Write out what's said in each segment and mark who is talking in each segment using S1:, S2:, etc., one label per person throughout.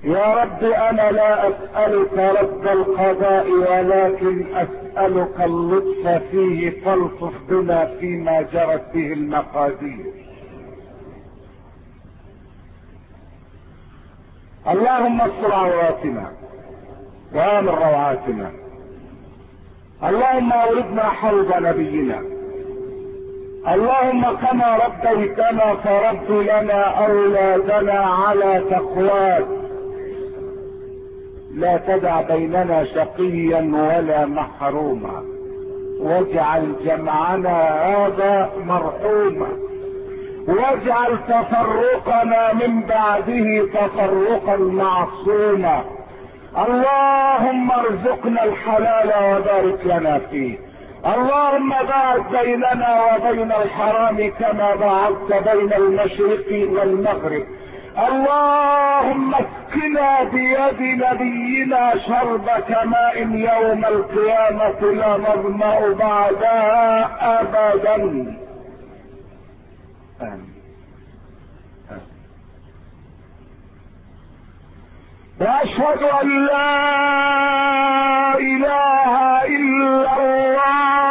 S1: يا رب انا لا اسألك رد القضاء ولكن اسألك اللطف فيه، فالطف بنا فيما جرت به المقادير. اللهم استر عوراتنا وامن روعاتنا. اللهم اوردنا حوض نبينا. اللهم كما ربيتنا فرب لنا اولادنا على تقواك. لا تدع بيننا شقيا ولا محروما، واجعل جمعنا هذا مرحوما، واجعل تفرقنا من بعده تفرقا معصوما. اللهم ارزقنا الحلال وبارك لنا فيه. اللهم باعد بيننا وبين الحرام كما باعدت بين المشرق والمغرب. اللهم اسقنا بيد نبينا شربة ماء يوم القيامة لا نظمأ بعدها ابدا. آمين. واشهد ان لا اله الا الله.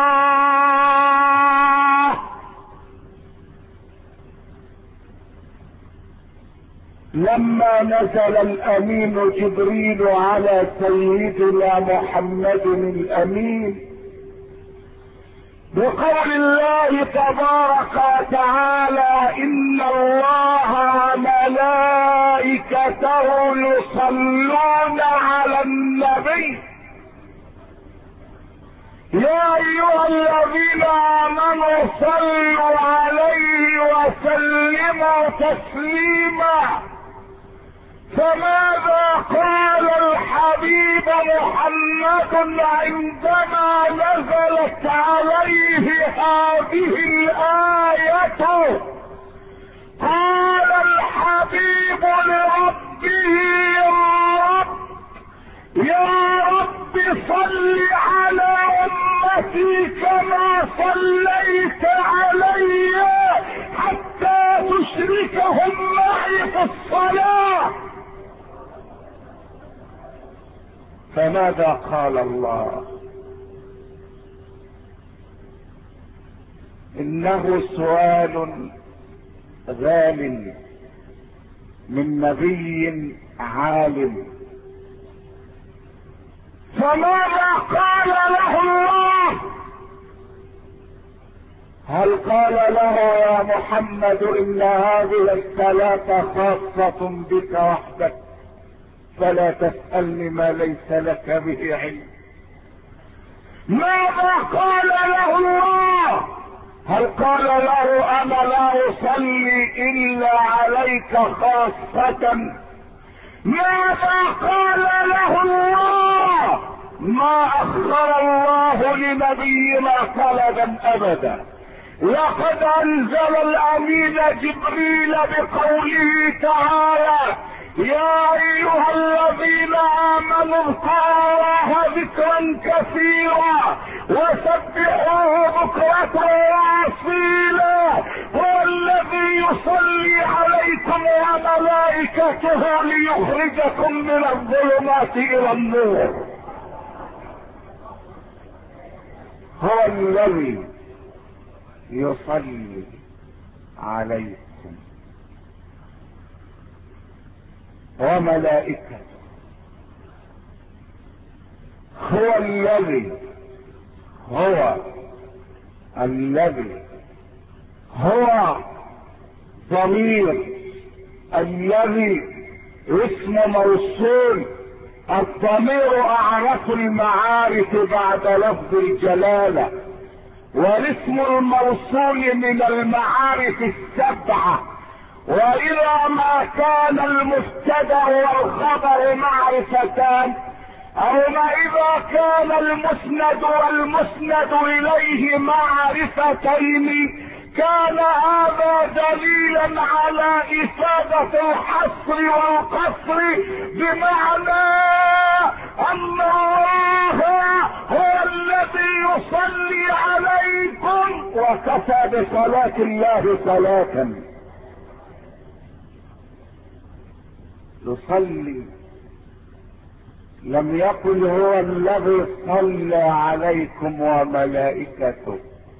S1: لما نزل الامين جبريل على سيدنا محمد الامين بقول الله تبارك وتعالى: ان الله وملائكته يصلون على النبي يا ايها الذين امنوا صلوا عليه وسلموا تسليما. فماذا قال الحبيب محمد عندما نزلت عليه هذه الآية؟ قال الحبيب لربه: يا رب صل على أمتي كما صليت علي حتى تشركهم معي في الصلاة. فماذا قال الله؟ انه سؤال غال من نبي عالم. فماذا قال له الله؟ هل قال له: يا محمد ان هذه الصلاة خاصة بك وحدك فلا تسألني ما ليس لك به علم؟ ماذا قال له الله؟ هل قال له: انا لا اصلي الا عليك خاصة؟ ماذا قال له الله؟ ما اخر الله لنبينا طلبا ابدا. لقد انزل الامين جبريل بقوله تعالى: يا ايها الذين امنوا اذكروا الله ذكرا كثيرا وسبحوه بكرة واصيلا. هو الذي يصلي عليكم وملائكته ليخرجكم من الظلمات الى النور. هو الذي يصلي عليكم وملائكته. هو الذي هو ضمير الذي اسم موصول. الضمير اعرف المعارف بعد لفظ الجلالة، والاسم الموصول من المعارف السبعة. واذا ما كان المبتدأ والخبر معرفتان، او ما اذا كان المسند والمسند اليه معرفتين، كان هذا دليلا على افادة الحصر والقصر، بمعنى ان الله هو الذي يصلي عليكم، وكفى بصلاة الله صلاة. يصلي. لم يقل هو الذي صلى عليكم وملائكته،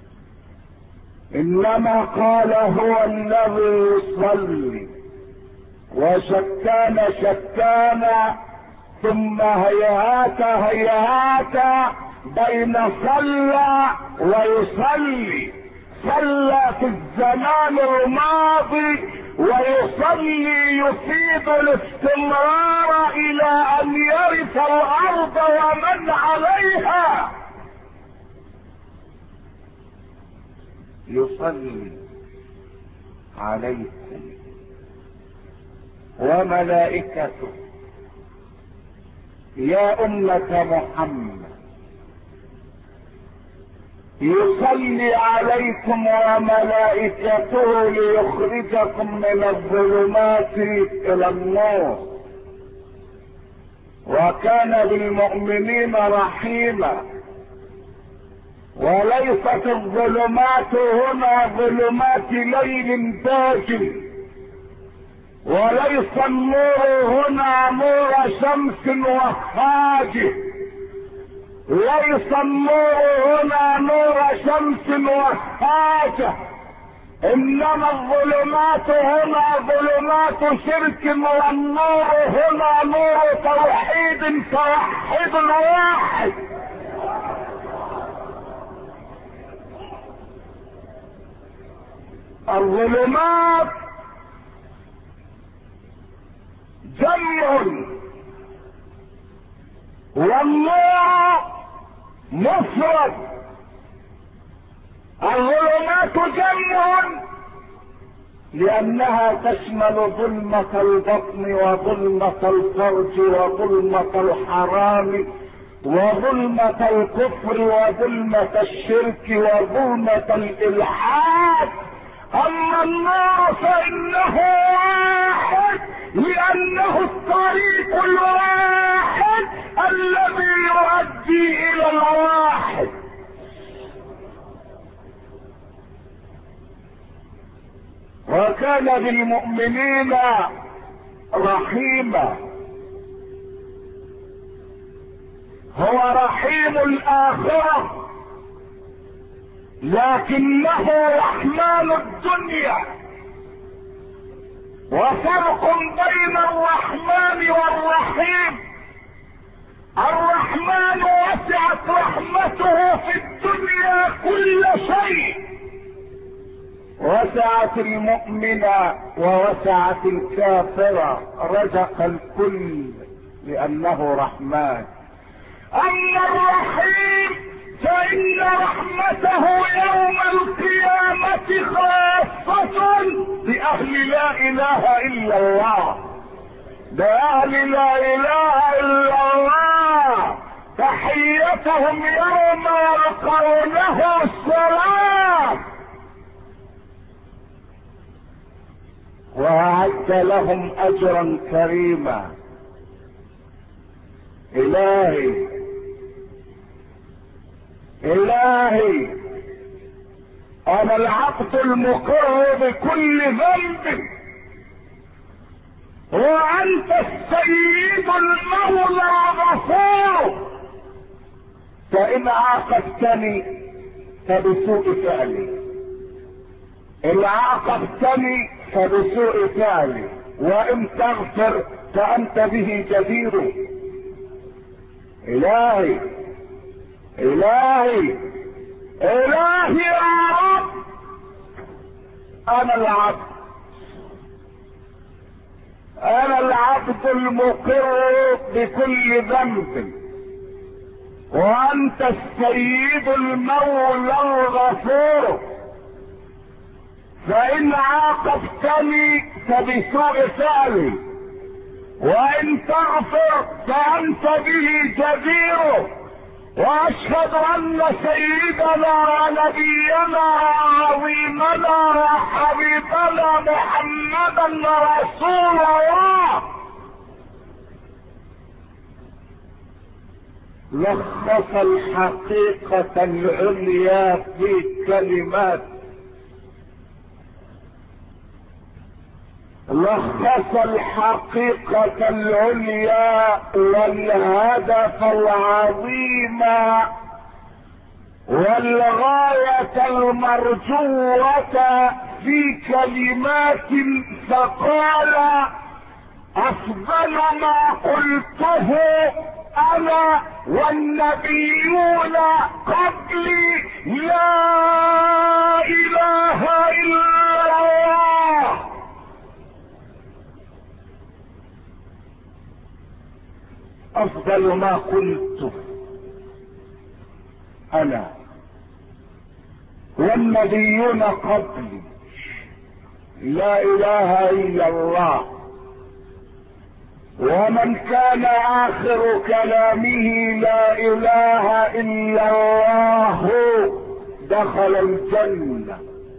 S1: انما قال هو الذي يصلي. وشتان شتان ثم هيهات هيهات بين صلى ويصلي. صلى في الزمان الماضي، ويصلي يفيد الاستمرار الى ان يرث الارض ومن عليها. يصلي عليكم وملائكته. يا أمة محمد، يصلي عليكم وملائكته ليخرجكم من الظلمات إلى النور. وكان بالمؤمنين رحيما. وليست الظلمات هنا ظلمات ليل داجن، وليس النور هنا نور شمس وهاجه، ليس النور هنا نور شمس وهاجه، انما الظلمات هنا ظلمات شرك، والنور هنا نور توحيد توحد واحد. الظلمات جمع والنور مفرد. الظلمات جمع لانها تشمل ظلمة البطن وظلمة الفرج وظلمة الحرام وظلمة الكفر وظلمة الشرك وظلمة الالحاد. اما النار فانه واحد، لانه الطريق الواحد الذي يؤدي الى الواحد. وكان بالمؤمنين رحيما. هو رحيم الاخره، لكنه رحمن الدنيا. وفرق بين الرحمن والرحيم. الرحمن وسعت رحمته في الدنيا كل شيء، وسعت المؤمن ووسعت الكافر، رزق الكل لانه رحمن. اما الرحيم فإن رحمته يوم القيامة خاصة بأهل لا إله إلا الله، بأهل لا إله إلا الله. تحيتهم يوم يلقونه السلام، وأعد لهم أجرا كريما. إلهي إلهي، أنا العبد المقر بكل ذنب، وأنت السيد المولى الغفور. فإن عاقبتني فبسوء فعلي، إن عاقبتني فبسوء فعلي، وإن تغفر فأنت به جدير. إلهي إلهي إلهي يا رب، أنا العبد، أنا العبد المقر بكل ذنب، وأنت السيد المولى الغفور. فإن عاقبتني فبسوء فعلي، وإن تغفر فأنت به جدير. واشهد ان سيدنا ونبينا وعظيمنا وحبيبنا محمدا رسول الله لخص الحقيقة العليا في كلمات، لخص الحقيقة العليا والهدف العظيم والغاية المرجوة في كلمات فقال: أفضل ما قلته أنا والنبيون قبلي لا إله إلا الله. أفضل ما قلته أنا والنبيون قبلي لا إله إلا الله. ومن كان آخر كلامه لا إله إلا الله دخل الجنة.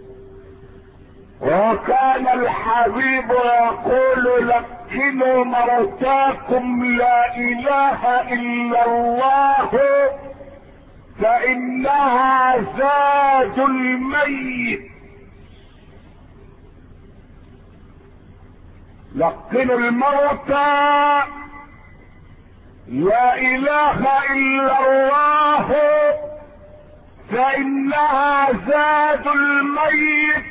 S1: وكان الحبيب يقول: لكنوا موتاكم لا إله إلا الله فإنها زاد الميت. لقنوا الموتى لا إله إلا الله فإنها زاد الميت.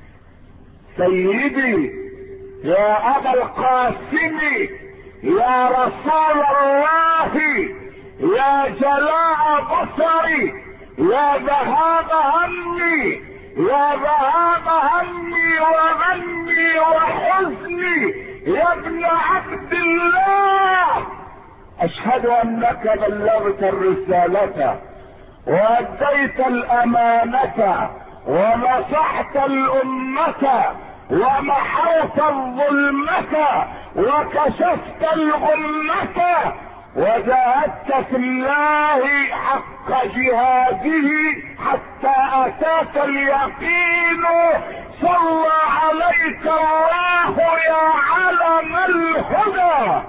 S1: سيدي يا أبا القاسم يا رسول الله يا جلاء بصري يا ذهاب همي يا ذهاب همي وغمي وحزني يا ابن عبد الله، أشهد أنك بلغت الرسالة وأديت الأمانة ونصحت الأمة ومحوت الظلمة وكشفت الغمة وجاهدت في الله حق جهاده حتى أتاك اليقين. صلى عليك الله يا علم الهدى،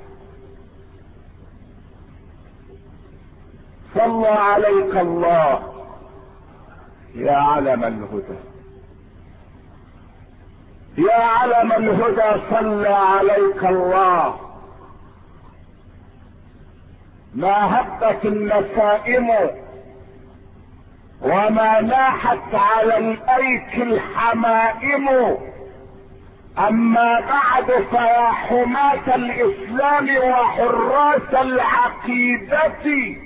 S1: صلى عليك الله يا علم الهدى، يا علم الهدى صلى عليك الله. ما هبت النسائم وما ناحت على الايك الحمائم. اما بعد فيا حماة الاسلام وحراس العقيدة،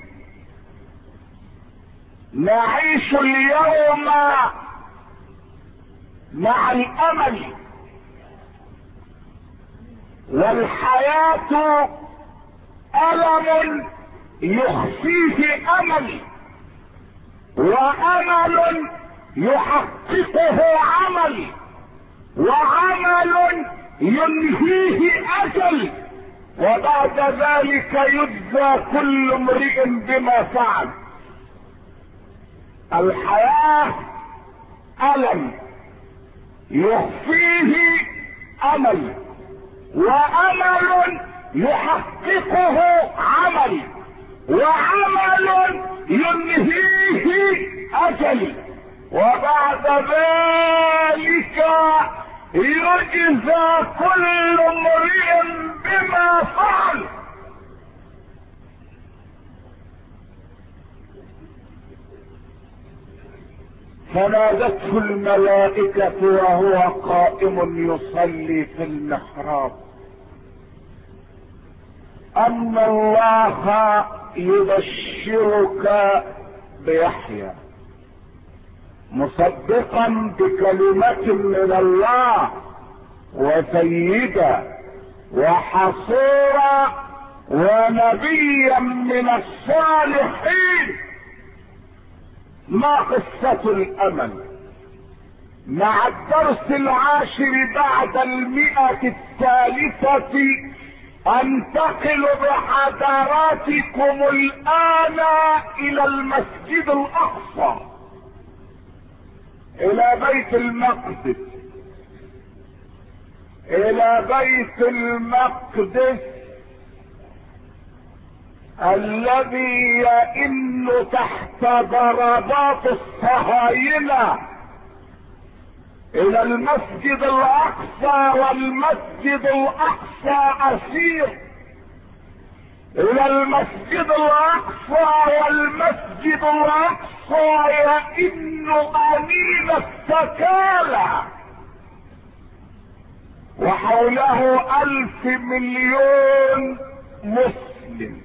S1: نعيش اليوم مع الامل، والحياة ألم يخفيه أمل، وأمل يحققه عمل، وعمل ينهيه أجل، وبعد ذلك يجزى كل امرئ بما فعل. الحياة ألم يخفيه أمل، وأمل يحققه عمل، وعمل ينهيه أجل، وبعد ذلك يجزى كل امرئ بما فعل. فنادته الملائكة وهو قائم يصلي في المحراب أن الله يبشرك بيحيى مصدقا بكلمة من الله وسيدا وحصورا ونبيا من الصالحين. ما قصة الأمل؟ مع الدرس 10 بعد 100 انتقل بحضراتكم الآن إلى المسجد الأقصى، إلى بيت المقدس، إلى بيت المقدس الذي يئن تحت ضربات الصهاينة الى المسجد الاقصى، والمسجد الاقصى اسير، الى المسجد الاقصى، والمسجد الاقصى يئن انين السكالى، وحوله 1000 مليون مسلم.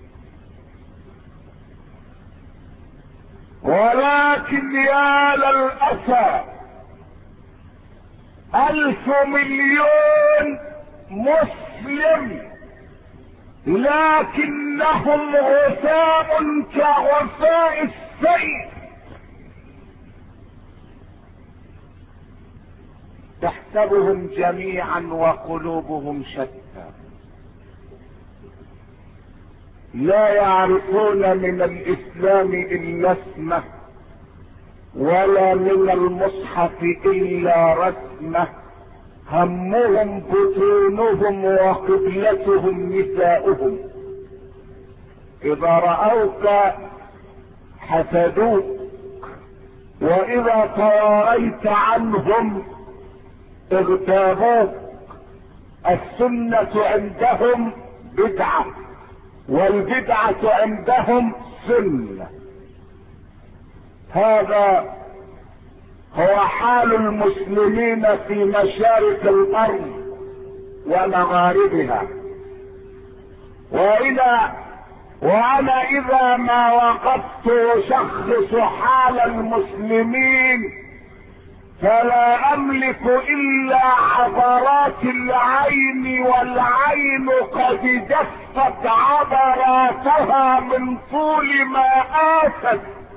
S1: ولكن يا للأسى 1000 مليون مسلم لكنهم غثاء كغثاء السيل، تحسبهم جميعا وقلوبهم شتى، لا يعرفون من الاسلام الا اسمه، ولا من المصحف الا رسمه، همهم بطونهم وقبلتهم نساؤهم، اذا رأوك حسدوك، واذا تواريت عنهم اغتابوك. السنة عندهم بدعة، والبدعة عندهم سنة. هذا هو حال المسلمين في مشارق الارض ومغاربها. وانا اذا ما وقفت اشخص حال المسلمين فلا املك الا عبرات العين، والعين قد جفت عبراتها من طول ما آست.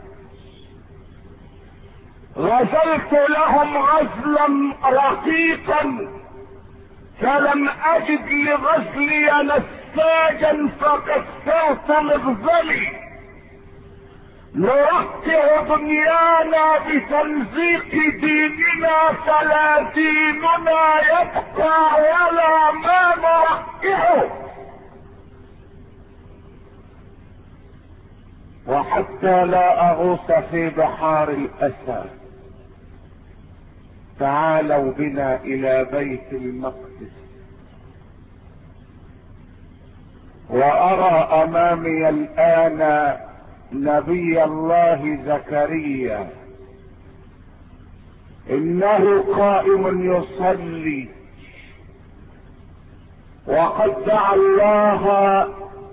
S1: غزلت لهم غزلا رقيقا فلم اجد لغزلي نساجا فكسرت مغزلي. نرقع دنيانا بتمزيق ديننا فلا ديننا يبقى ولا ما نرقعه. وحتى لا اغوص في بحار الاسى تعالوا بنا الى بيت المقدس، وارى امامي الان نبي الله زكريا، انه قائم يصلي وقد دعا الله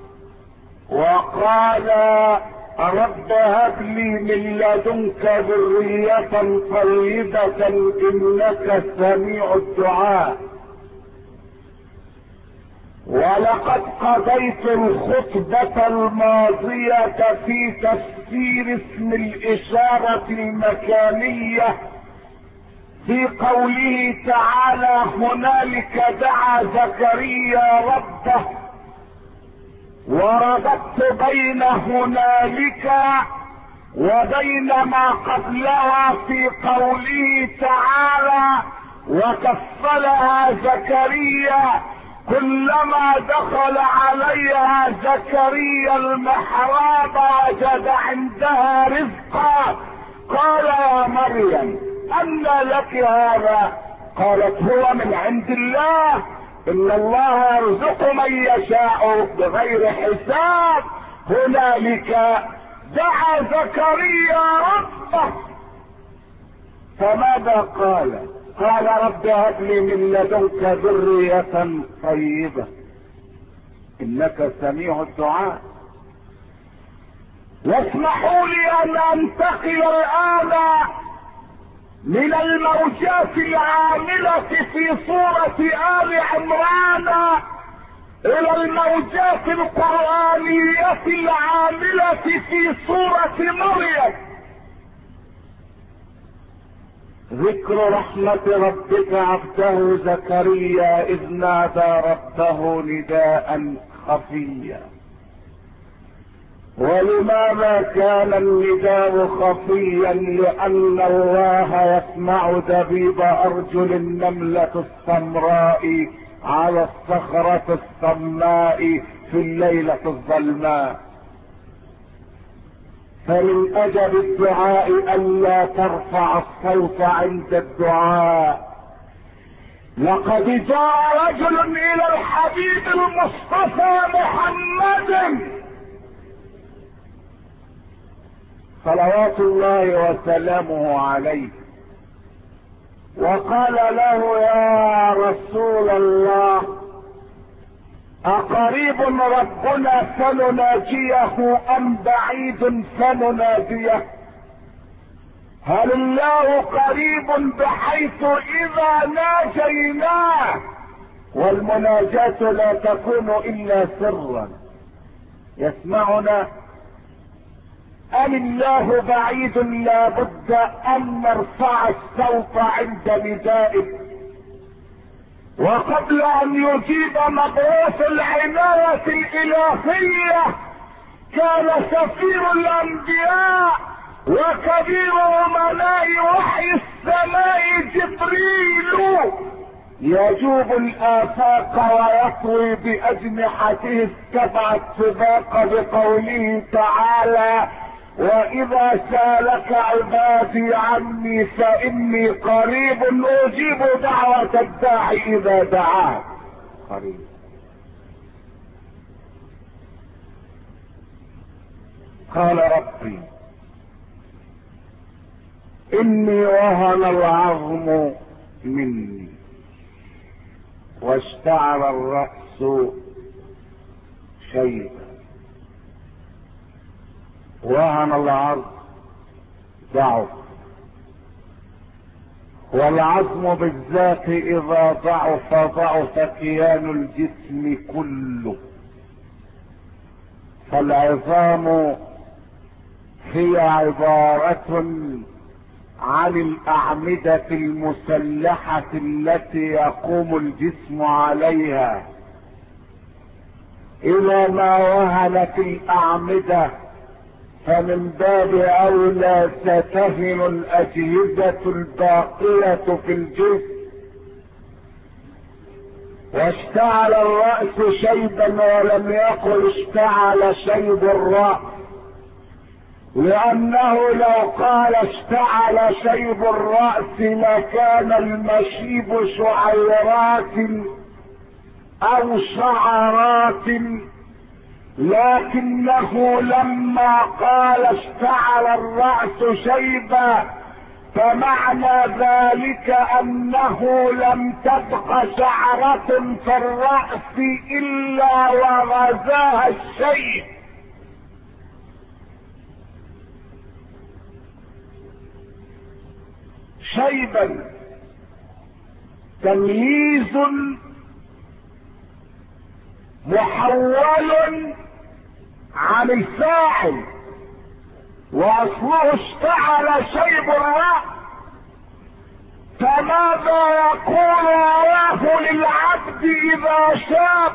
S1: وقال رب هب لي من لدنك ذرية طيبة انك سميع الدعاء. ولقد قضيت الخطبة الماضية في تفسير اسم الإشارة المكانية في قوله تعالى هنالك دعا زكريا ربه، وربطت بين هنالك وبين ما قبلها في قوله تعالى وكفلها زكريا كلما دخل عليها زكريا المحراب وجد عندها رزقا قال يا مريم أنى لك هذا؟ قالت هو من عند الله إن الله يرزق من يشاء بغير حساب. هنالك دعا زكريا ربه، فماذا قال؟ قال رب هب لي من لدنك ذرية طيبة انك سميع الدعاء. واسمحوا لي ان انتقل الان من الموجات العاملة في سورة آل عمران الى الموجات القرآنية العاملة في سورة مريم. ذكر رحمة ربك عبده زكريا إذ نادى ربه نداء خفيا. ولماذا كان النداء خفيا؟ لأن الله يسمع دبيب أرجل النملة السمراء على الصخرة الصماء في الليلة الظلماء. فمن ادب الدعاء الا ترفع الصوت عند الدعاء. لقد جاء رجل الى الحبيب المصطفى محمد صلوات الله وسلامه عليه وقال له: يا رسول الله، اقريب ربنا فنناجيه ام بعيد فنناديه؟ هل الله قريب بحيث اذا ناجيناه؟ والمناجاة لا تكون الا سرا يسمعنا، ام الله بعيد لا بد ان نرفع الصوت عند ندائه؟ وقبل ان يجيب مبعوث العناية الالهية كان سفير الانبياء وكبير امناء وحي السماء جبريل يجوب الافاق ويطوي باجنحته السبع السباق بقوله تعالى: واذا سالك عبادي عني فاني قريب اجيب دعوة الداعي اذا دعاه. قريب. قال: ربي اني وهن العظم مني واشتعل الرأس شيبا. وهن العظم ضعف، والعظم بالذات اذا ضعف ضعف كيان الجسم كله. فالعظام هي عبارة عن الأعمدة المسلحة التي يقوم الجسم عليها. إذا ما وهنت الأعمدة فمن باب أولى ستهن الأجهزة الباقية في الجسم. واشتعل الرأس شيبا ولم يقل اشتعل شيب الرأس، لأنه لو قال اشتعل شيب الرأس لكان المشيب شعيرات أو شعرات، لكنه لما قال اشتعل الرأس شيبا فمعنى ذلك أنه لم تبق شعرة في الرأس إلا وغزاها الشيب. شيبا تمييز محول عن الفاعل، واصله اشتعل شيب الرأس. فماذا يقول الله للعبد اذا شاب؟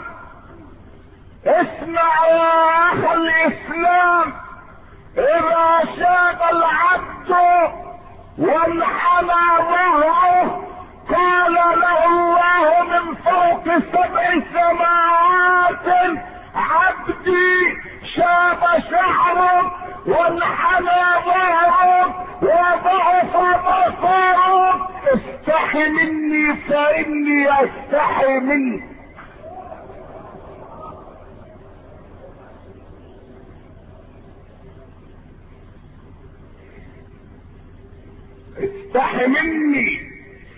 S1: اسمع يا اخ الاسلام، اذا شاب العبد وانحنى ظهره قال له الله من فوق 7 سماوات: عبدي شاب شعرك وانحنى ظهرك وضعف بصرك، استحي مني فاني استحي منك. استحي مني.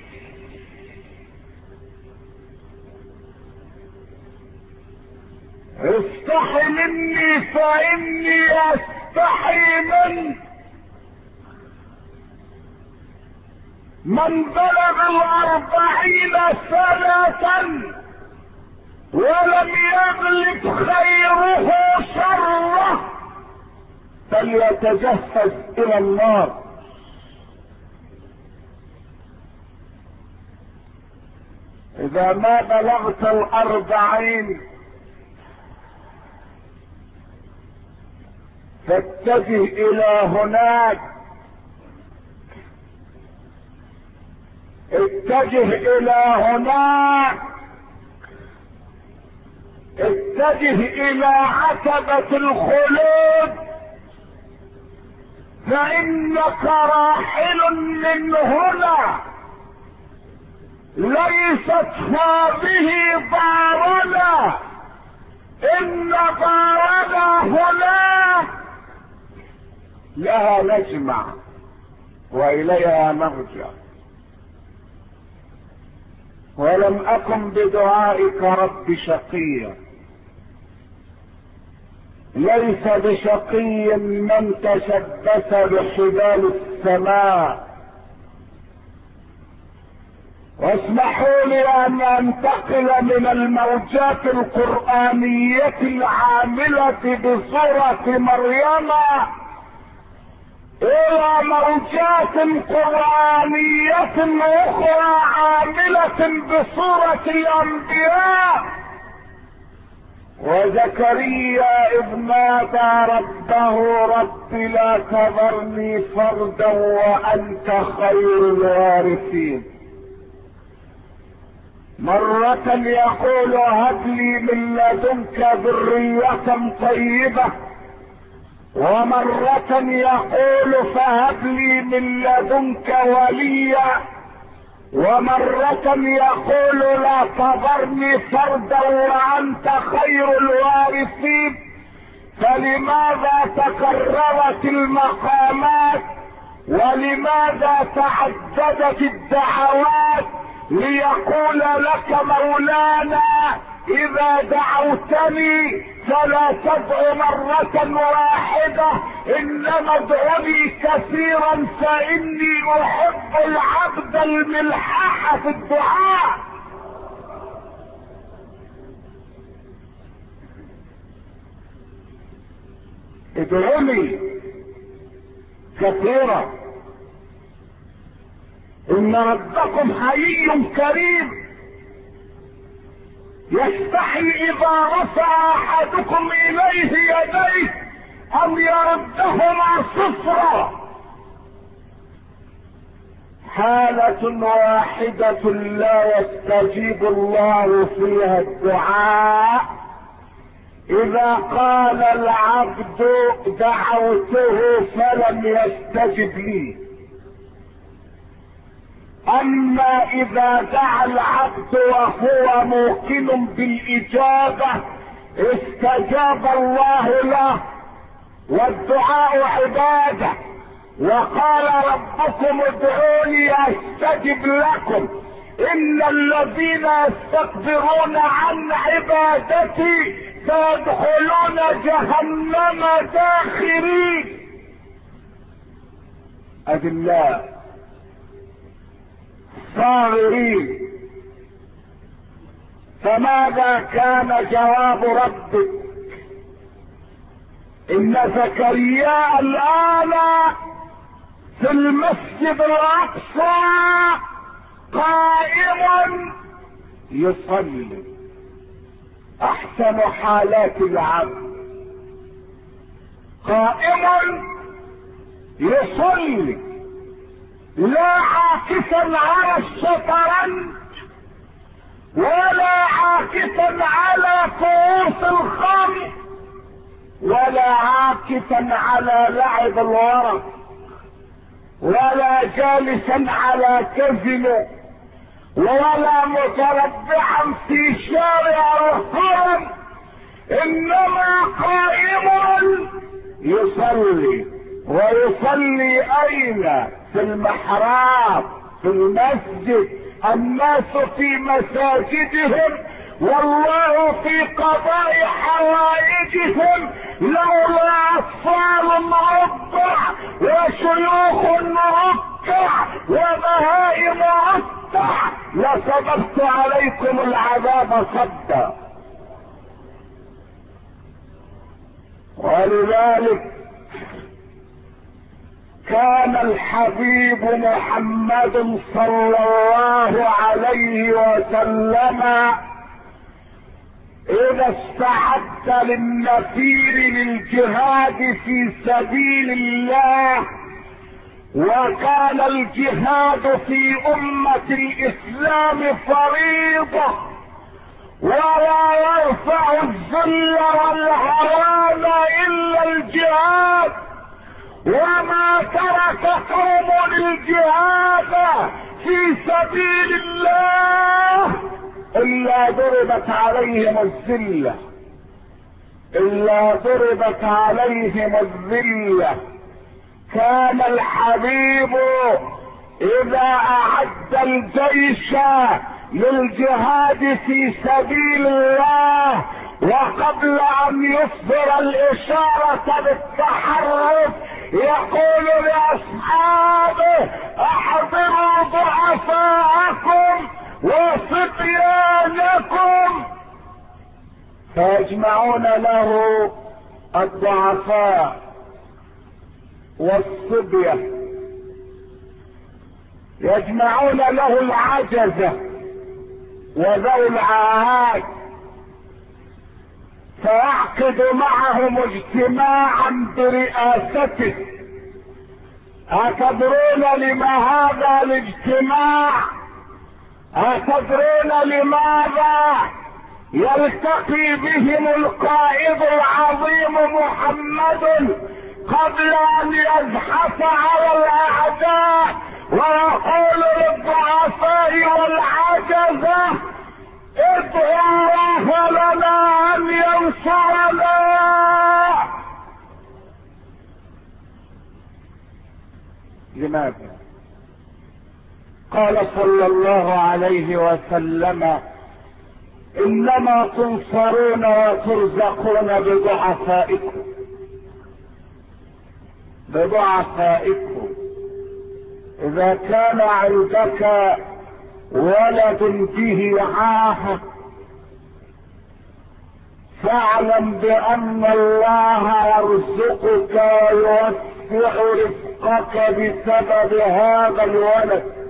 S1: استحي مني فاني استحي منك. من بلغ 40 سنة ولم يغلب خيره شره فليتجهز الى النار. اذا ما بلغت 40 فاتجه الى هناك، اتجه الى هناك، اتجه الى عتبة الخلود فانك راحل من هنا، ليست هذه دارنا، ان دارنا هناك، لها نجمع واليها نرجع. ولم اكن بدعائك رب شقيا، ليس بشقي من تشبث بحبال السماء. واسمحوا لي ان انتقل من الموجات القرآنية العاملة بصورة مريم الى موجات قرآنية اخرى عاملة بصورة الانبياء. وزكريا اذ نادى ربه رب لا تذرني فردا وانت خير الوارثين. مرة يقول هب لي من لدنك ذرية طيبة، ومرة يقول فهب لي من لدنك وليا، ومرة يقول لا تذرني فردا وانت خير الوارثين. فلماذا تكررت المقامات ولماذا تعددت الدعوات؟ ليقول لك مولانا اذا دعوتني فلا تدع مرة واحدة، انما ادعني كثيرا فاني احب العبد الملحح في الدعاء. ادعوني كثيرا، ان ربكم حيي كريم يستحي اذا رفع احدكم اليه يديه ان يردهما صفرا. حالة واحدة لا يستجيب الله فيها الدعاء، اذا قال العبد دعوته فلم يستجب لي. اما اذا دعا العبد وهو موقن بالاجابة استجاب الله له، والدعاء عبادة. وقال ربكم ادعوني استجب لكم، ان الذين يستكبرون عن عبادتي سيدخلون جهنم داخرين. أذلاء صاغرين. فماذا كان جواب ربك؟ ان زكريا الان في المسجد الاقصى قائم يصلي، احسن حالات العبد قائم يصلي، لا عاكسا على الشطرنج ولا عاكسا على كؤوس الخمر ولا عاكسا على لعب الورق ولا جالسا على كزنه ولا متربعا في شارع الحرم، انما قائم يصلي. ويصلي اين؟ في المحراب، في المسجد. الناس في مساجدهم والله في قضاء حوائجهم، لولا اطفال ركع وشيوخ ركع وبهائم ركع لصببت عليكم العذاب صدا. ولذلك كان الحبيب محمد صلى الله عليه وسلم اذا استعد للنفير للجهاد في سبيل الله، وكان الجهاد في امة الاسلام فريضة ولا يرفع الذل والهوان الا الجهاد، وما ترك قوم الجهاد في سبيل الله إلا ضربت عليهم الذلة، إلا ضربت عليهم الذلة. كان الحبيب إذا أعد الجيش للجهاد في سبيل الله وقبل أن يصدر الإشارة بالتحرك يقول لأصحابه: احضروا ضعفاءكم وصبيانكم، فيجمعون له الضعفاء والصبية، يجمعون له العجزة وذوي العاهات، فيعقد معهم اجتماعا برئاسته. أتدرون لما هذا الاجتماع؟ أتدرون لماذا يلتقي بهم القائد العظيم محمد قبل ان يزحف على الاعداء ويقول للضعفاء والعجزة: ادعوا الله لنا ان ينصرنا؟ لماذا؟ قال صلى الله عليه وسلم: انما تنصرون وترزقون بضعفائكم، بضعفائكم. اذا كان عندك ولد به عاهة فاعلم بان الله يرزقك ويوسع رزقك بسبب هذا الولد.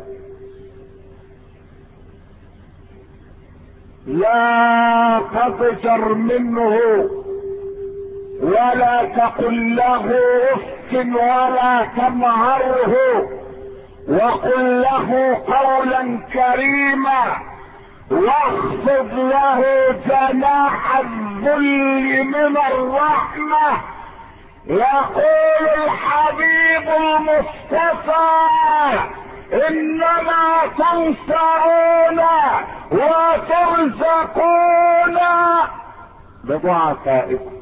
S1: لا تضجر منه ولا تقل له اف ولا تنهره، وقل له قولا كريما واخفض له جناح الذل من الرحمة. يقول الحبيب المصطفى: انما تنصرون وترزقون بضعفائكم.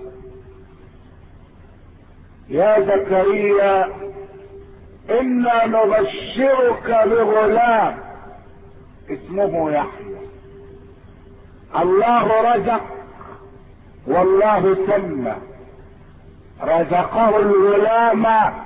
S1: يا زكريا انا نبشرك بغلام اسمه يحيى. الله رزق والله سمى، رزقه الغلام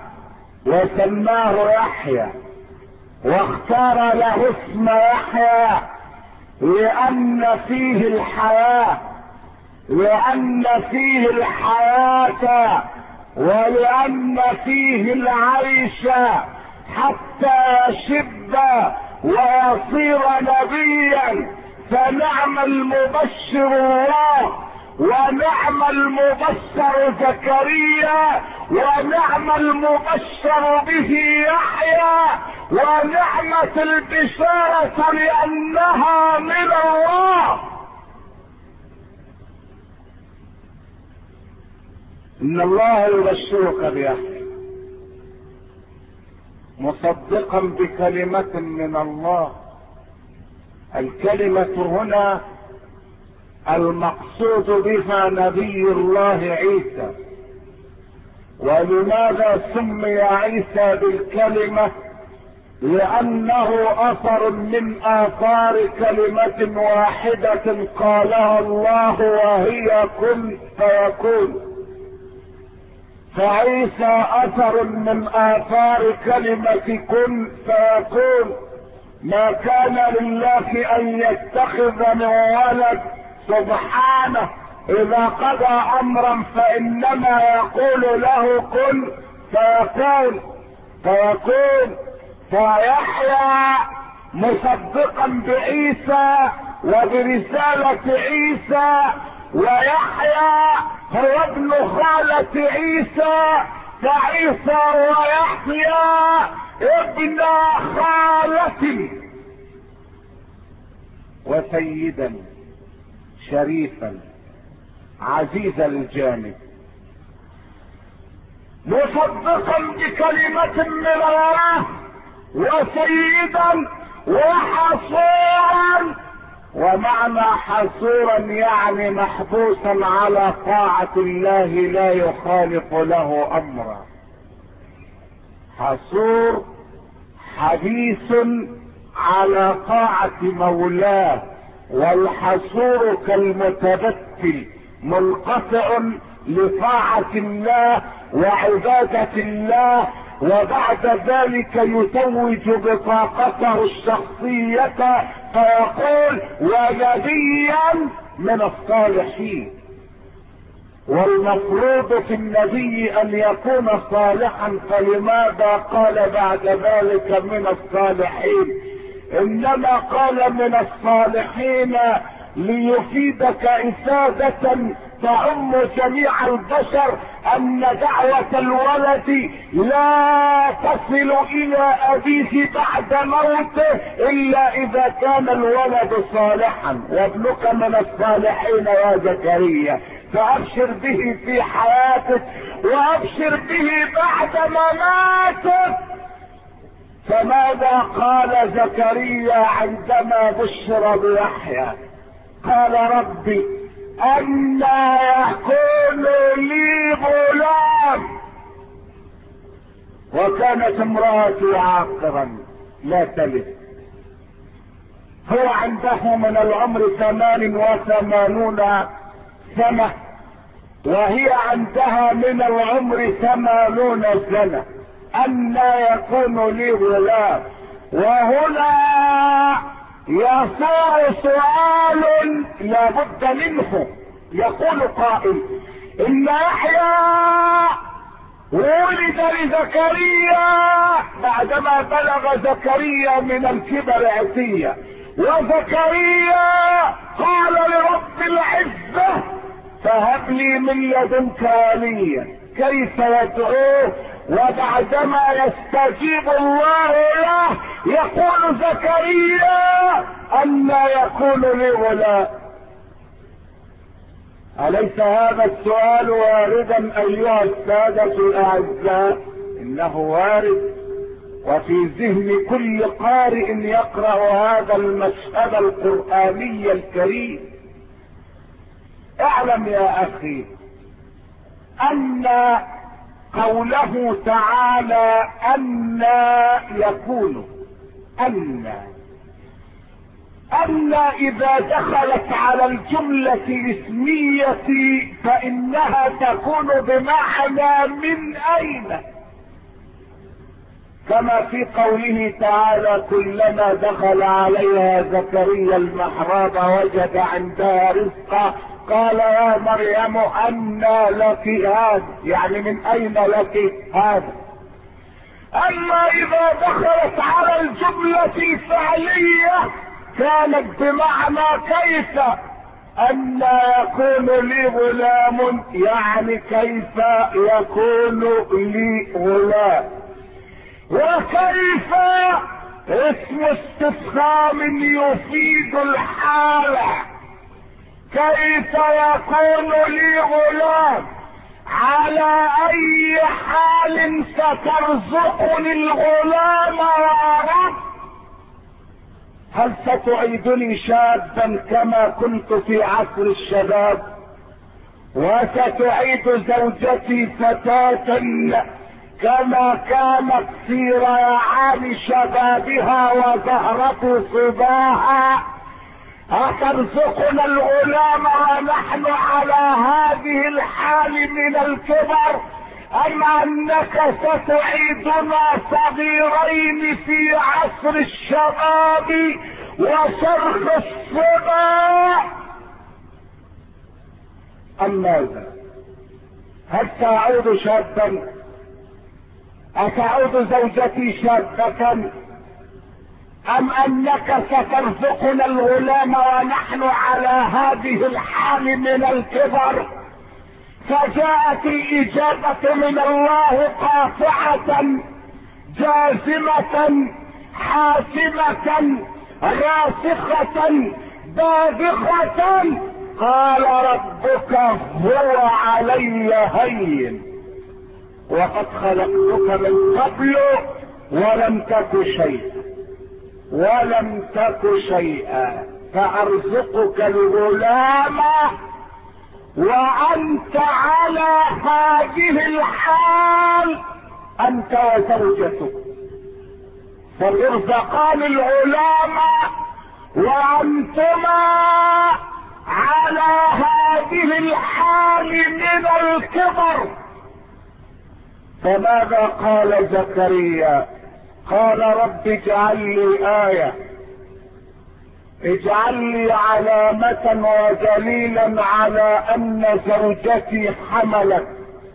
S1: وسماه يحيى، واختار له اسم يحيى لأن فيه الحياة، لأن فيه الحياة ولأن فيه العيش حتى يشب ويصير نبيا. فنعم المبشر الله، ونعم المبشر زكريا، ونعم المبشر به يحيى، ونعمة البشارة لأنها من الله. إن الله يبشرك بيحيى مصدقا بكلمة من الله. الكلمة هنا المقصود بها نبي الله عيسى. ولماذا سمي عيسى بالكلمة؟ لأنه أثر من آثار كلمة واحدة قالها الله وهي كن فيكون. فعيسى أثر من آثار كلمة كن فيكون. ما كان لله أن يتخذ من ولد سبحانه، إذا قضى أمرا فإنما يقول له كن فيكون. فيكون فيحيى مصدقا بعيسى وبرسالة عيسى، ويحيى هو ابن خالة عيسى، فعيسى ويحيى ابن خالة. وسيدا شريفا عزيز الجانب. مصدقا بكلمة من الله وسيدا وحصورا. ومعنى حصورا يعني محبوسا على طاعة الله لا يخالف له امرا. حصور حديث على طاعة مولاه، والحصور كالمتبتل منقطع لطاعة الله وعبادة الله، وبعد ذلك يتوج بطاقته الشخصية فيقول ونبيا من الصالحين. والمفروض في النبي ان يكون صالحا، فلماذا قال بعد ذلك من الصالحين؟ انما قال من الصالحين ليفيدك افادة تعم جميع البشر، ان دعوة الولد لا تصل الى ابيه بعد موته الا اذا كان الولد صالحا، وابنك من الصالحين يا زكريا، فابشر به في حياتك وابشر به بعد مماتك. فماذا قال زكريا عندما بشر بيحيى؟ قال ربي أنى يكون لي غلام وكانت امرأتي عاقرا لا تلد. هو عنده من العمر 88 سنة، وهي عندها من العمر 80 سنة. أنى يكون لي غلام؟ وهنا يصير سؤال لا بد منه. يقول قائل ان يحيى ولد لزكريا بعدما بلغ زكريا من الكبر عتيا، وزكريا قال لرب العزة فهب لي من لدنك وليا، كيف يدعوه وبعدما يستجيب الله له يقول زكريا أنى يكون لي غلام؟ أليس هذا السؤال واردا أيها السادة الأعزاء؟ إنه وارد، وفي ذهن كل قارئ يقرأ هذا المشهد القرآني الكريم. اعلم يا أخي أن قوله تعالى أنى يكون، أن إذا دخلت على الجملة الاسمية فإنها تكون بمعنى من أين، كما في قوله تعالى كلما دخل عليها زكريا المحراب وجد عندها رزقا قال يا مريم أنى لك هذا، يعني من أين لك هذا. أما إذا دخلت على الجملة الفعلية كانت بمعنى كيف، أن يكون لي غلام، يعني كيف يكون لي غلام. وكيف اسم استفهام يفيد الحالة، كيف يكون لي غلام؟ على اي حال سترزقني الغلام يا رب؟ هل ستعيدني شابا كما كنت في عصر الشباب، وستعيد زوجتي فتاة كما كانت في ريعان شبابها وزهرة صباها؟ أترزقنا الغلام ونحن على هذه الحال من الكبر، أم أنك ستعيدنا صغيرين في عصر الشباب وصرخ الصبا؟ أم ماذا؟ هل تعود شابا؟ أتعود زوجتي شابة؟ أم أنك سترزقنا الغلام ونحن على هذه الحال من الكبر؟ فجاءت الإجابة من الله قاطعة جازمة حاسمة راسخة باذخة، قال ربك هو علي هين. وقد خلقتك من قبل ولم تك شيئا ولم تك شيئا فارزقك الغلام وانت على هذه الحال انت وزوجتك، فيرزقان الغلام وانتما على هذه الحال من الكبر. فماذا قال زكريا؟ قال رب اجعل لي آية، اجعل لي علامة ودليلا على ان زوجتي حملت.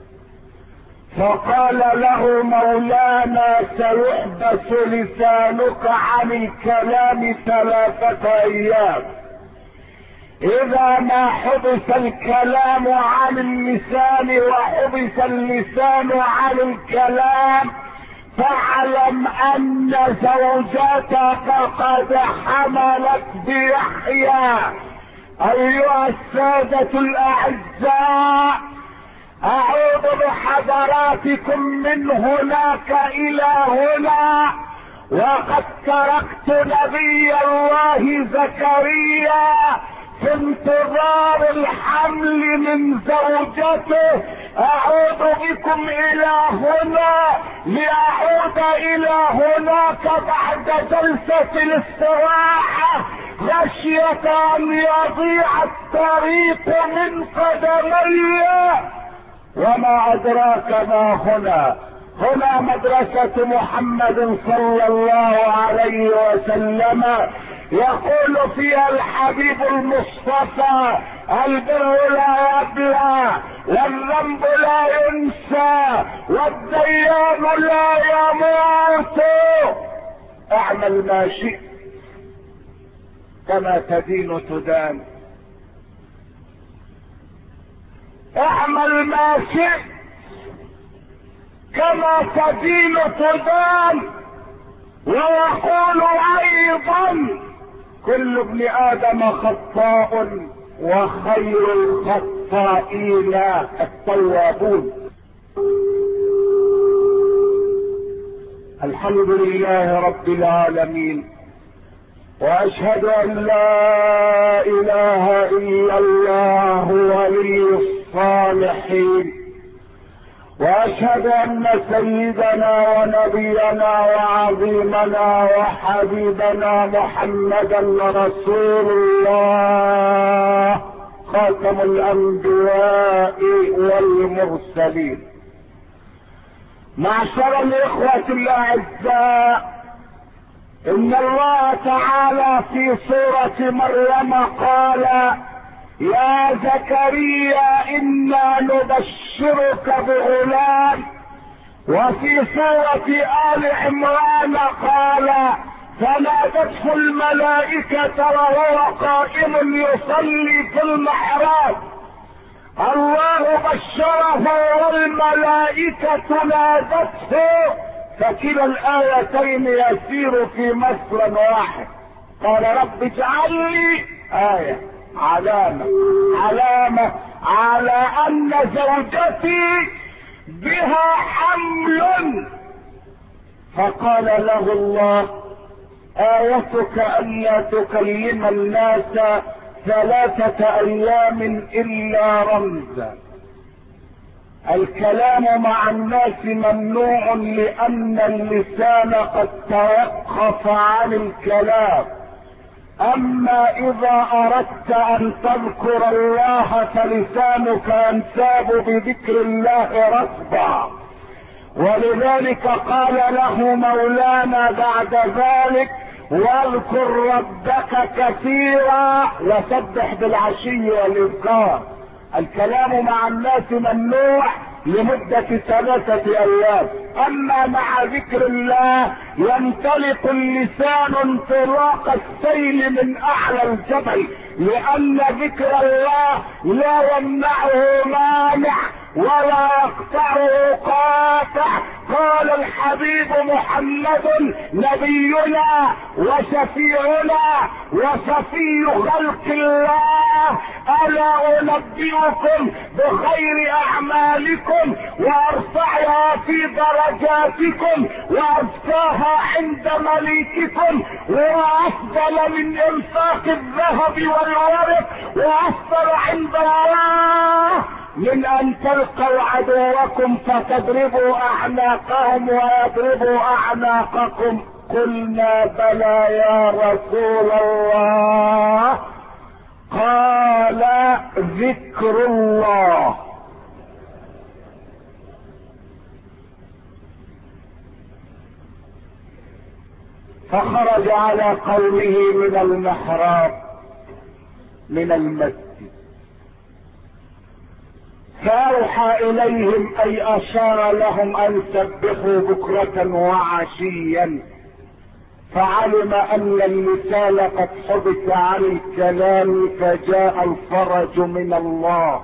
S1: فقال له مولانا سيحبس لسانك عن الكلام 3 أيام، اذا ما حبس الكلام عن اللسان وحبس اللسان عن الكلام فاعلم ان زوجتك قد حملت بيحيى. ايها السادة الاعزاء، اعود بحضراتكم من هناك الى هنا، وقد تركت نبي الله زكريا في انتظار الحمل من زوجته. اعود بكم الى هنا لاعود الى هناك بعد جلسة الاستراحة خشية ان يضيع الطريق من قدمي. وما ادراك ما هنا؟ هنا مدرسة محمد صلى الله عليه وسلم، يقول فيها الحبيب المصطفى: البر لا يبلى والذنب لا ينسى والديان لا يموت. اعمل ما شئت كما تدين تدان، اعمل ما شئت كما تدين تدان. ويقول ايضا: كل ابن ادم خطاء وخير الخطائين التوابون. الحمد لله رب العالمين، واشهد ان لا اله الا الله ولي الصالحين، واشهد ان سيدنا ونبينا وعظيمنا وحبيبنا محمدا رسول الله خاتم الانبياء والمرسلين. معشر الاخوة الاعزاء، ان الله تعالى في سورة مريم قال: يا زكريا انا نبشرك بغلام. وفي سورة آل عمران قال: فنادته الملائكة وهو قائم يصلي في المحراب. الله بشره والملائكة نادته، فكلا الآيتين يسير في مثل واحد. قال: رب اجعل لي آية، علامة على ان زوجتي بها حمل. فقال له الله: آيتك ألا تكلم الناس 3 أيام إلا رمزا. الكلام مع الناس ممنوع لأن اللسان قد توقف عن الكلام، اما اذا اردت ان تذكر الله فلسانك ينساب بذكر الله رطبا. ولذلك قال له مولانا بعد ذلك: واذكر ربك كثيرا وسبح بالعشي والإبكار. الكلام مع الناس ممنوع لمدة 3 أيام، اما مع ذكر الله ينطلق اللسان انطلاق السيل من اعلى الجبل، لان ذكر الله لا يمنعه مانع ولا يقطعه قاطع. قال الحبيب محمد نبينا وشفيعنا وشفي خلق الله: الله الا انبئكم بخير اعمالكم وارفعها في درجاتكم وازكاها عند مليككم وافضل من انفاق الذهب والورق وافضل عند الله من ان تلقوا عدوكم فتضربوا اعناقهم ويضربوا اعناقكم. قلنا بلى يا رسول الله. قال ذكر الله. فخرج على قومه من المحراب من المسجد فأوحى إليهم أي أشار لهم أن سبحوا بكرة وعشيا، فعلم أن اللسان قد حبس عن الكلام فجاء الفرج من الله.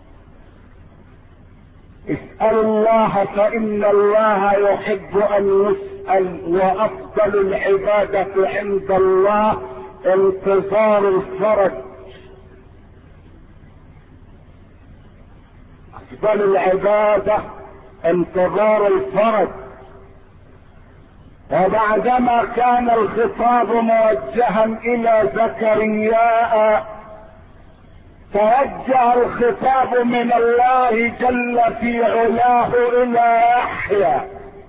S1: اسألوا الله فإن الله يحب أن يسأل، وأفضل العبادة عند الله انتظار الفرج. أفضل العبادة انتظار الفرج. وبعدما كان الخطاب موجها إلى زكريا توجه الخطاب من الله جل في علاه إلى يحيى.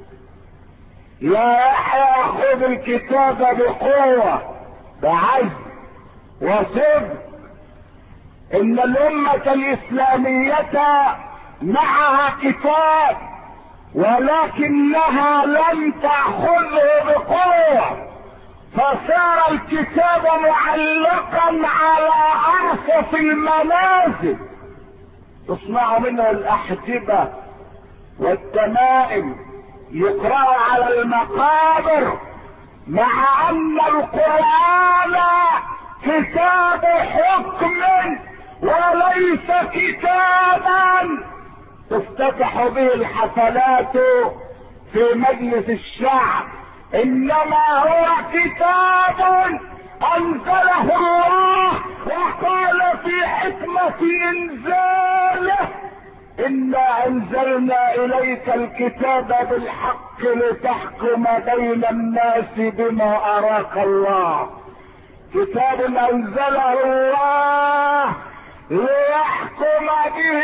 S1: يا يحيى خذ الكتاب بقوة بعزم وصدق. إن الأمة الإسلامية معها كتاب ولكنها لم تأخذه بقوة، فصار الكتاب معلقا على أرصف المنازل تصنع منه الأحجبة والتمائم، يقرأ على المقابر، مع أن القرآن كتاب حكم وليس كتابا تفتتح به الحفلات في مجلس الشعب، انما هو كتاب انزله الله وقال في حكمة انزاله انا انزلنا اليك الكتاب بالحق لتحكم بين الناس بما اراك الله. كتاب انزله الله ليحكم به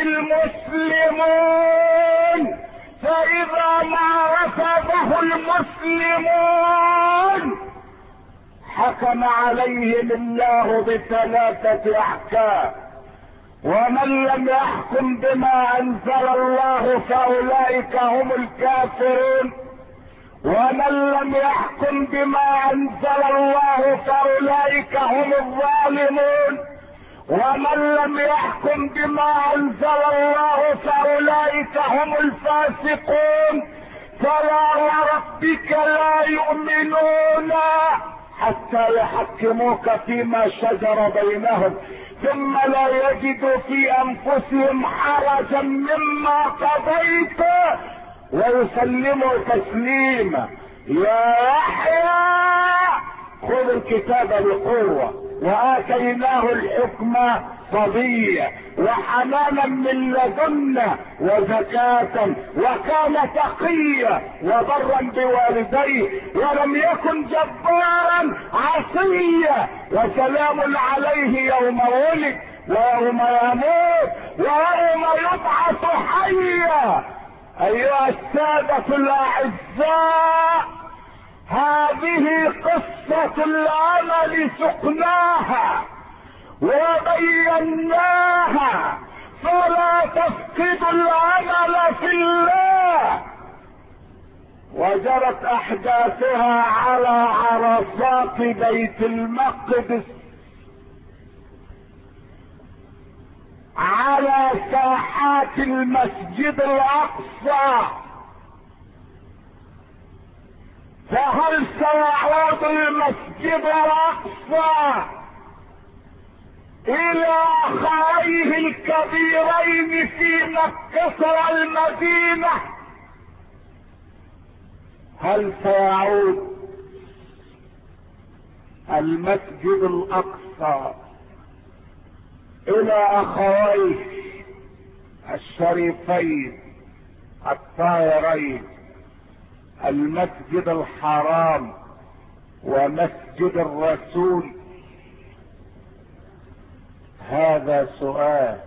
S1: المسلمون، فاذا ما رفضه المسلمون حكم عليهم الله بثلاثة احكام: ومن لم يحكم بما انزل الله فاولئك هم الكافرون، ومن لم يحكم بما انزل الله فاولئك هم الظالمون، ومن لم يحكم بما انزل الله فاولئك هم الفاسقون. فلا وربك لا يؤمنون حتى يحكموك فيما شجر بينهم ثم لا يجدوا في انفسهم حرجا مما قضيت ويسلموا تسليما. يا يحيى خذ الكتاب بقوة، وآتيناه الحكم صبيا وحنانا من لدنا وزكاة وكان تقيا وبرا بوالديه ولم يكن جبارا عصيا، وسلام عليه يوم ولد ويوم يموت ويوم يبعث حيا. ايها السادة الاعزاء، هذه قصة العمل سقناها وبيناها، فلا تفقدوا العمل في الله. وجرت احداثها على عرصات بيت المقدس، على ساحات المسجد الاقصى. فهل سيعود المسجد الاقصى الى خيره الكبيرين في مكة والمدينة؟ هل سيعود المسجد الاقصى الى اخويه الشريفين الطاهرين، المسجد الحرام ومسجد الرسول. هذا سؤال،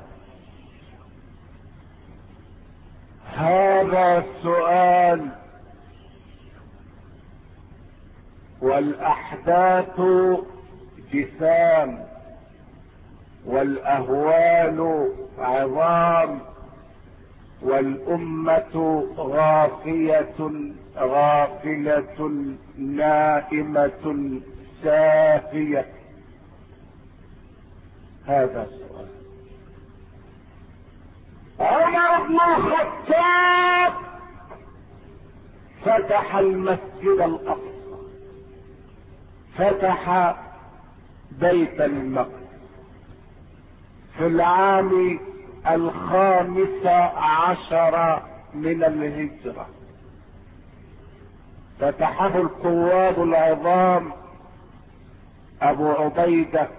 S1: هذا سؤال. والاحداث جسام والاهوال عظام، والامة غافية غافلة نائمة ساهية. هذا السؤال. عمر بن الخطاب فتح المسجد الاقصى، فتح بيت المقدس في العام 15 من الهجرة. فتحه القواد العظام ابو عبيدة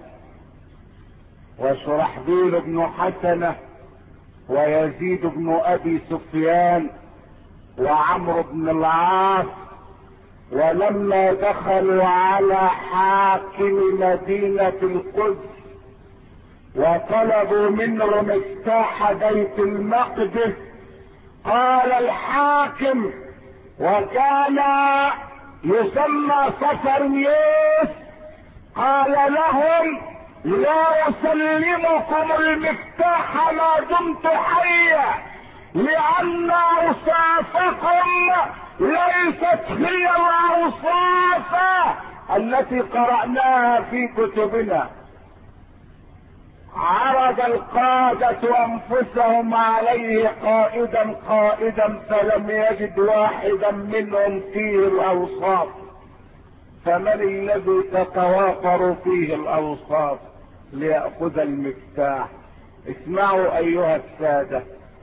S1: وشرحبيل بن حسنة ويزيد بن ابي سفيان وعمرو بن العاص. ولما دخلوا على حاكم مدينة القدس وطلبوا منه مفتاح بيت المقدس، قال الحاكم، وكان يسمى صفرنيس، قال لهم: لا اسلمكم المفتاح ما دمت حيا، لان اوصافكم ليست هي الاوصاف التي قرأناها في كتبنا. عرض القادة انفسهم عليه قائدا قائدا، فلم يجد واحدا منهم فيه الاوصاف. فمن الذي تتوافر فيه الاوصاف ليأخذ المفتاح؟ اسمعوا ايها السادة،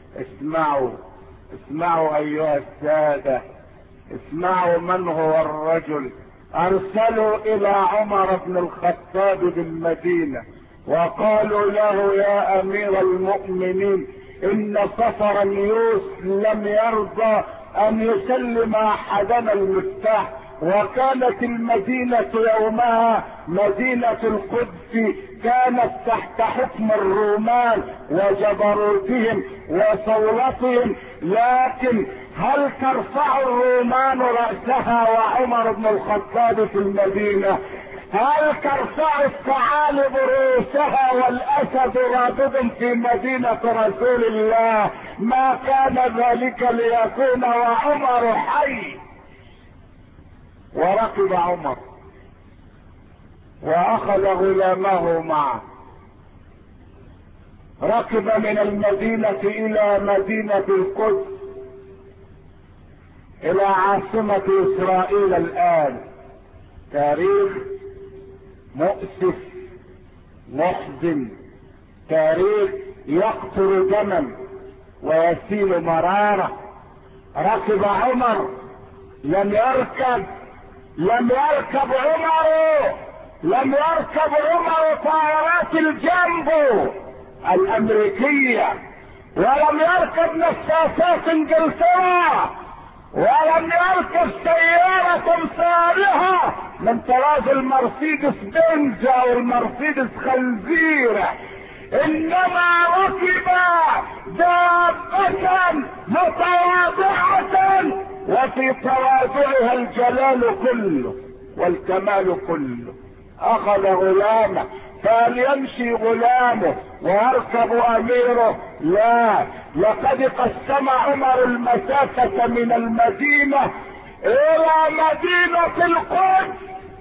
S1: اسمعوا ايها السادة، اسمعوا من هو الرجل. ارسلوا الى عمر بن الخطاب بالمدينة وقالوا له: يا امير المؤمنين، ان صفرنيوس لم يرضى ان يسلم احدنا المفتاح، وكانت المدينة يومها مدينة القدس كانت تحت حكم الرومان وجبروتهم وسلطتهم، لكن هل ترفع الرومان رأسها وعمر بن الخطاب في المدينة؟ هل ترفع الثعالب رؤوسها والاسد رابض في مدينة رسول الله؟ ما كان ذلك ليكون وعمر حي. وركب عمر واخذ غلامه معه، ركب من المدينة الى مدينة القدس، الى عاصمة اسرائيل الان. تاريخ مؤسف محزن، تاريخ يقطر دما ويسيل مرارة. ركب عمر، لم يركب عمر طائرات الجامبو الامريكية، ولم يركب نساسات انجلترا، ولم يركب سيارة صالحة من طراز المرسيدس بنز او المرسيدس خنزير، انما ركب دابة متواضعة وفي تواضعها الجلال كله والكمال كله. اخذ غلامه، فليمشي غلامه ويركب اميره؟ لا، لقد قسم عمر المسافة من المدينة الى مدينة القدس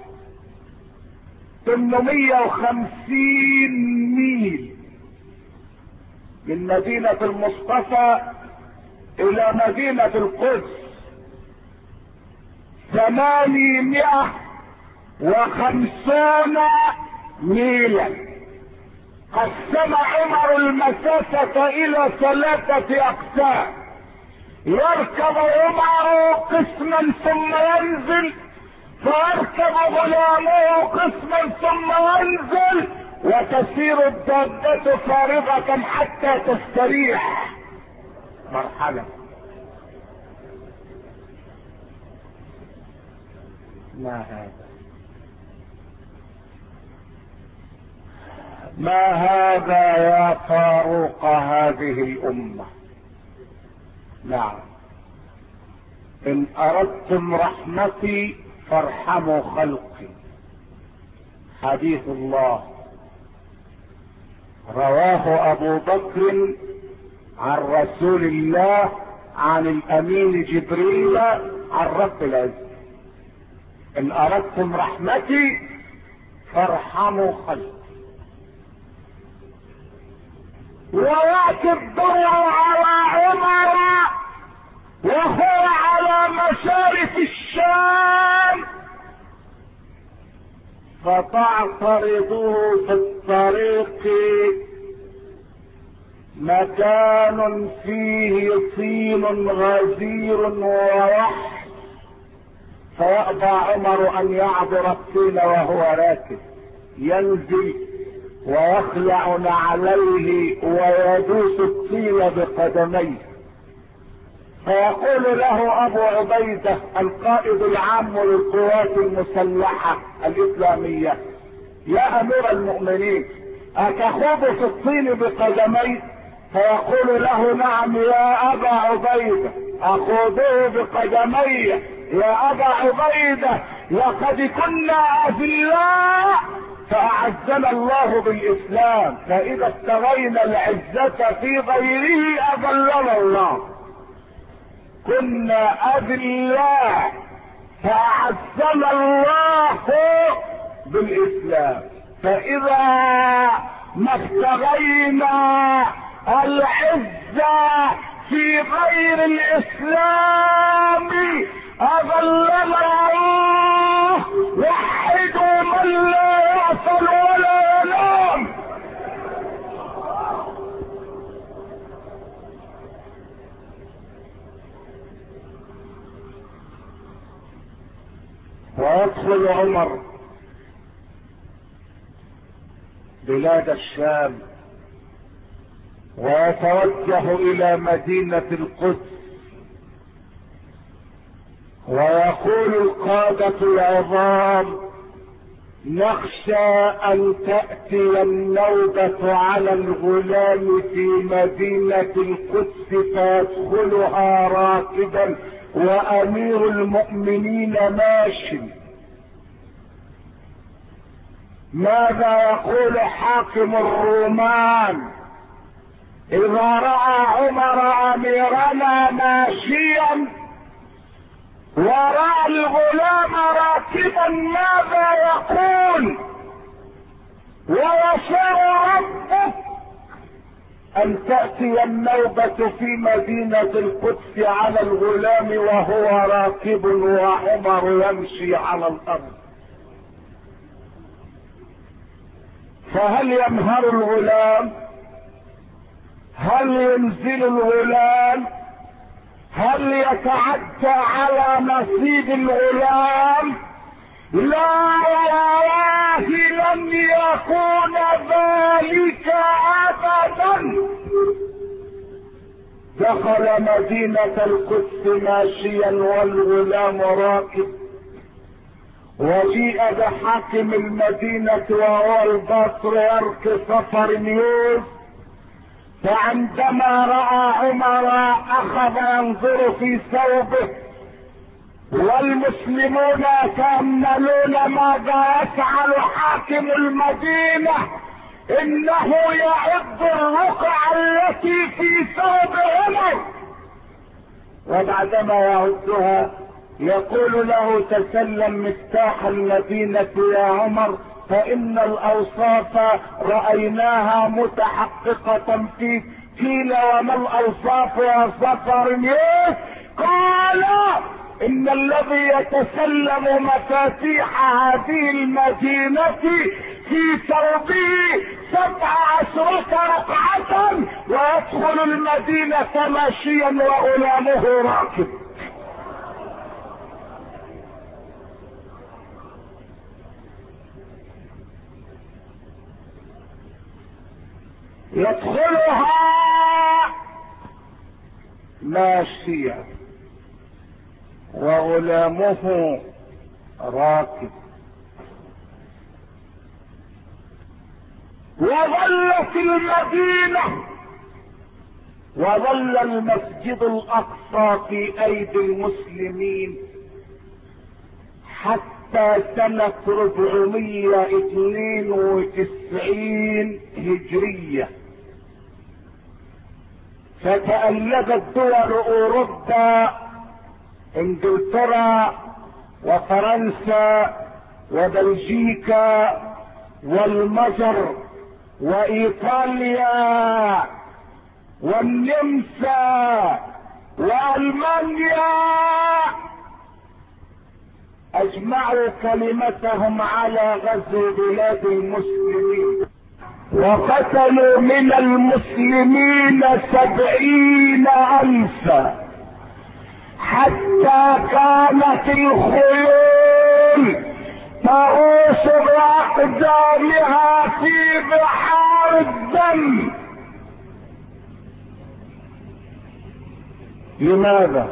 S1: 850 ميل، من مدينة المصطفى الى مدينة القدس 850 ميلا. قسم عمر المسافة الى 3 اقسام، يركب عمر قسما ثم ينزل، فيركب غلامه قسما ثم ينزل، وتسير الدابة فارغة حتى تستريح. مرحلة. ما هذا؟ ما هذا يا فاروق هذه الأمة؟ نعم، إن أردتم رحمتي فارحموا خلقي. حديث الله رواه أبو بكر عن رسول الله عن الأمين جبريل عن رب العزة: إن أردتم رحمتي فارحموا خلقي. ويأتي الدور على عمر وهو على مشارف الشام، فتعترضه في الطريق مكان فيه طين غزير ووحش، فيأبى عمر أن يعبر الطين وهو راكب، ينزل ويخلع نعليه ويدوس الطين بقدميه، فيقول له أبو عبيدة القائد العام للقوات المسلحة الإسلامية: يا أمير المؤمنين، أتخوض في الطين بقدمي؟ فيقول له: نعم يا أبا عبيدة، أخوضه بقدمي يا أبا عبيدة، لقد كنا أذلاء فأعزنا الله بالإسلام، فإذا ابتغينا العزة في غيره أذلنا الله. كنا أذلاء فأعزنا الله بالإسلام، فإذا ما ابتغينا العزة في غير الإسلام أذلنا الله. وحدوا من لا يغفل ولا ينام. ويدخل عمر بلاد الشام ويتوجه الى مدينة القدس، ويقول القادة العظام: نخشى ان تأتي النوبة على الغلام في مدينة القدس فيدخلها راكبا وامير المؤمنين ماشٍ. ماذا يقول حاكم الرومان اذا رأى عمر اميرنا ماشيا ورأى الغلام راكبا؟ ماذا يقول؟ ويشاء ربك ان تأتي النوبة في مدينة القدس على الغلام وهو راكب وعمر يمشي على الارض. فهل ينهر الغلام؟ هل ينزل الغلام؟ هل يتعدى على نصيب الغلام؟ لا والله لن يكون ذلك ابدا. دخل مدينة القدس ماشيا والغلام راكب، وجيء بحاكم المدينة وهو البطريرك صفرنيوس، فعندما رأى عمر اخذ ينظر في ثوبه، والمسلمون يتأملون ماذا يفعل حاكم المدينة، انه يعد الرقع التي في ثوب عمر، وبعدما يعدها يقول له: تسلم مفتاح المدينة يا عمر، فإن الأوصاف رأيناها متحققة فيك. قيل: وما الأوصاف يا صفرنيوس؟ قال: إن الذي يتسلم مفاتيح هذه المدينة في ثوبه 17 رقعة ويدخل المدينة ماشيا وغلامه راكب. يدخلها ماشيا وغلامه راكب. وظلت المدينة وظل المسجد الأقصى في أيدي المسلمين حتى سنة 492 هجرية، فتألفت دول أوروبا، انجلترا وفرنسا وبلجيكا والمجر وايطاليا والنمسا والمانيا، اجمعوا كلمتهم على غزو بلاد المسلمين، وقتلوا من المسلمين 70,000، حتى كانت الخيول تغوص بأقدامها في بحار الدم. لماذا؟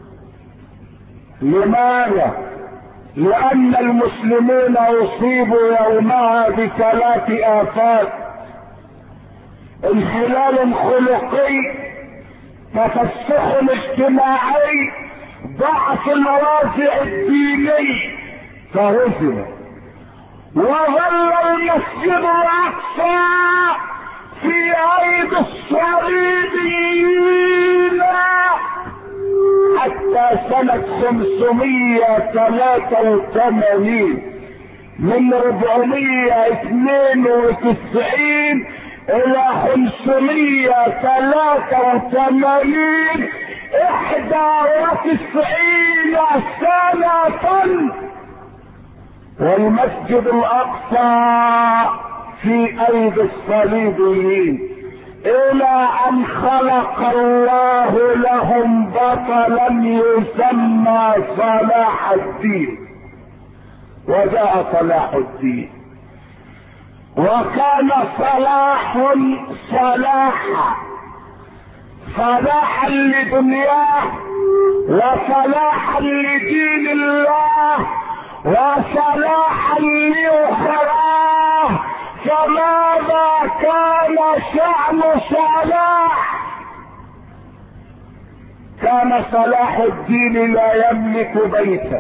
S1: لأن المسلمين أصيبوا يومها ب3 آفات: انحلال خلقي، تفسخ اجتماعي، ضعف الوازع الديني، فهزم. وظل المسجد الأقصى في أيدي الصليبيين حتى سنة 583، من 492 إلى 583، 91 سنة، والمسجد الأقصى في أيدي الصليبيين، إلى أن خلق الله لهم بطلا يسمى صلاح الدين. وجاء صلاح الدين، وكان صلاحا لدنياه، وصلاحا لدين الله، وصلاحا لأخراه. فماذا كان شأن صلاح؟ كان صلاح الدين لا يملك بيتا،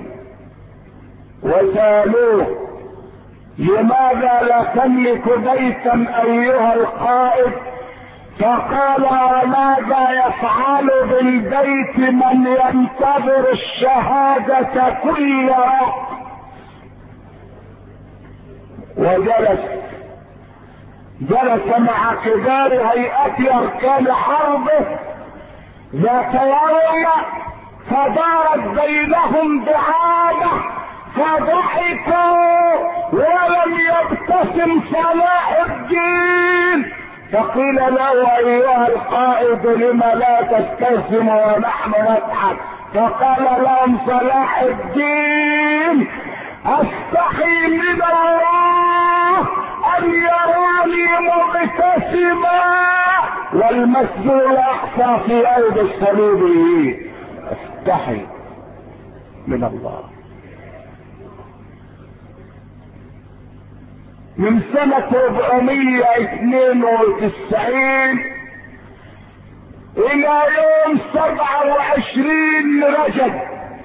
S1: وسألوه: لماذا لا تملك بيتا أيها القائد؟ فقال: وماذا يفعل بالبيت من ينتظر الشهادة كل وقت؟ وجلس مع كبار هيئة أركان حربه ذات يوم، فدارت بينهم دعابة، فضحكوا ولم يبتسم صلاح الدين. فقيل له: ايها القائد لم لا تبتسم ونحن نضحك؟ فقال لهم صلاح الدين: استحي من الله ان يراني مبتسما والمسجد الاقصى في ايدي الصليبيين. استحي من الله. من سنة 492 الى يوم 27 رجب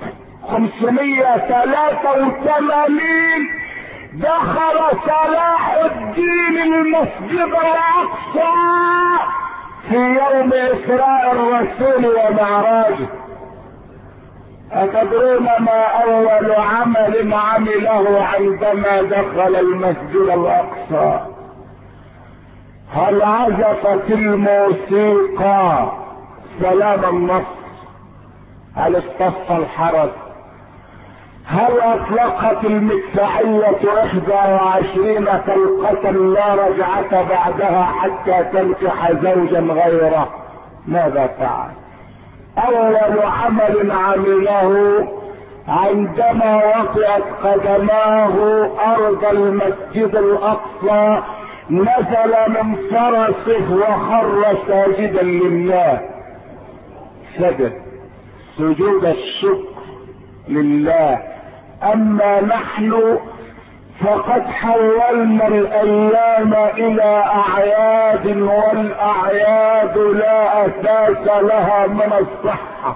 S1: 583 دخل صلاح الدين المسجد الاقصى في يوم اسراء الرسول ومعراجه. أتدرون ما أول عمل عمله عندما دخل المسجد الأقصى؟ هل عزفت الموسيقى سلام النصر؟ هل اصطف الحرس؟ هل أطلقت المدفعية 21 طلقة لا رجعة بعدها حتى تنكح زوجا غيره؟ ماذا فعل؟ اول عمل عمله عندما وطئت قدماه ارض المسجد الاقصى نزل من فرسه وخر ساجدا لله، سجد سجود الشكر لله. اما نحن فقد حولنا الايام الى اعياد، والاعياد لا اساس لها من الصحة.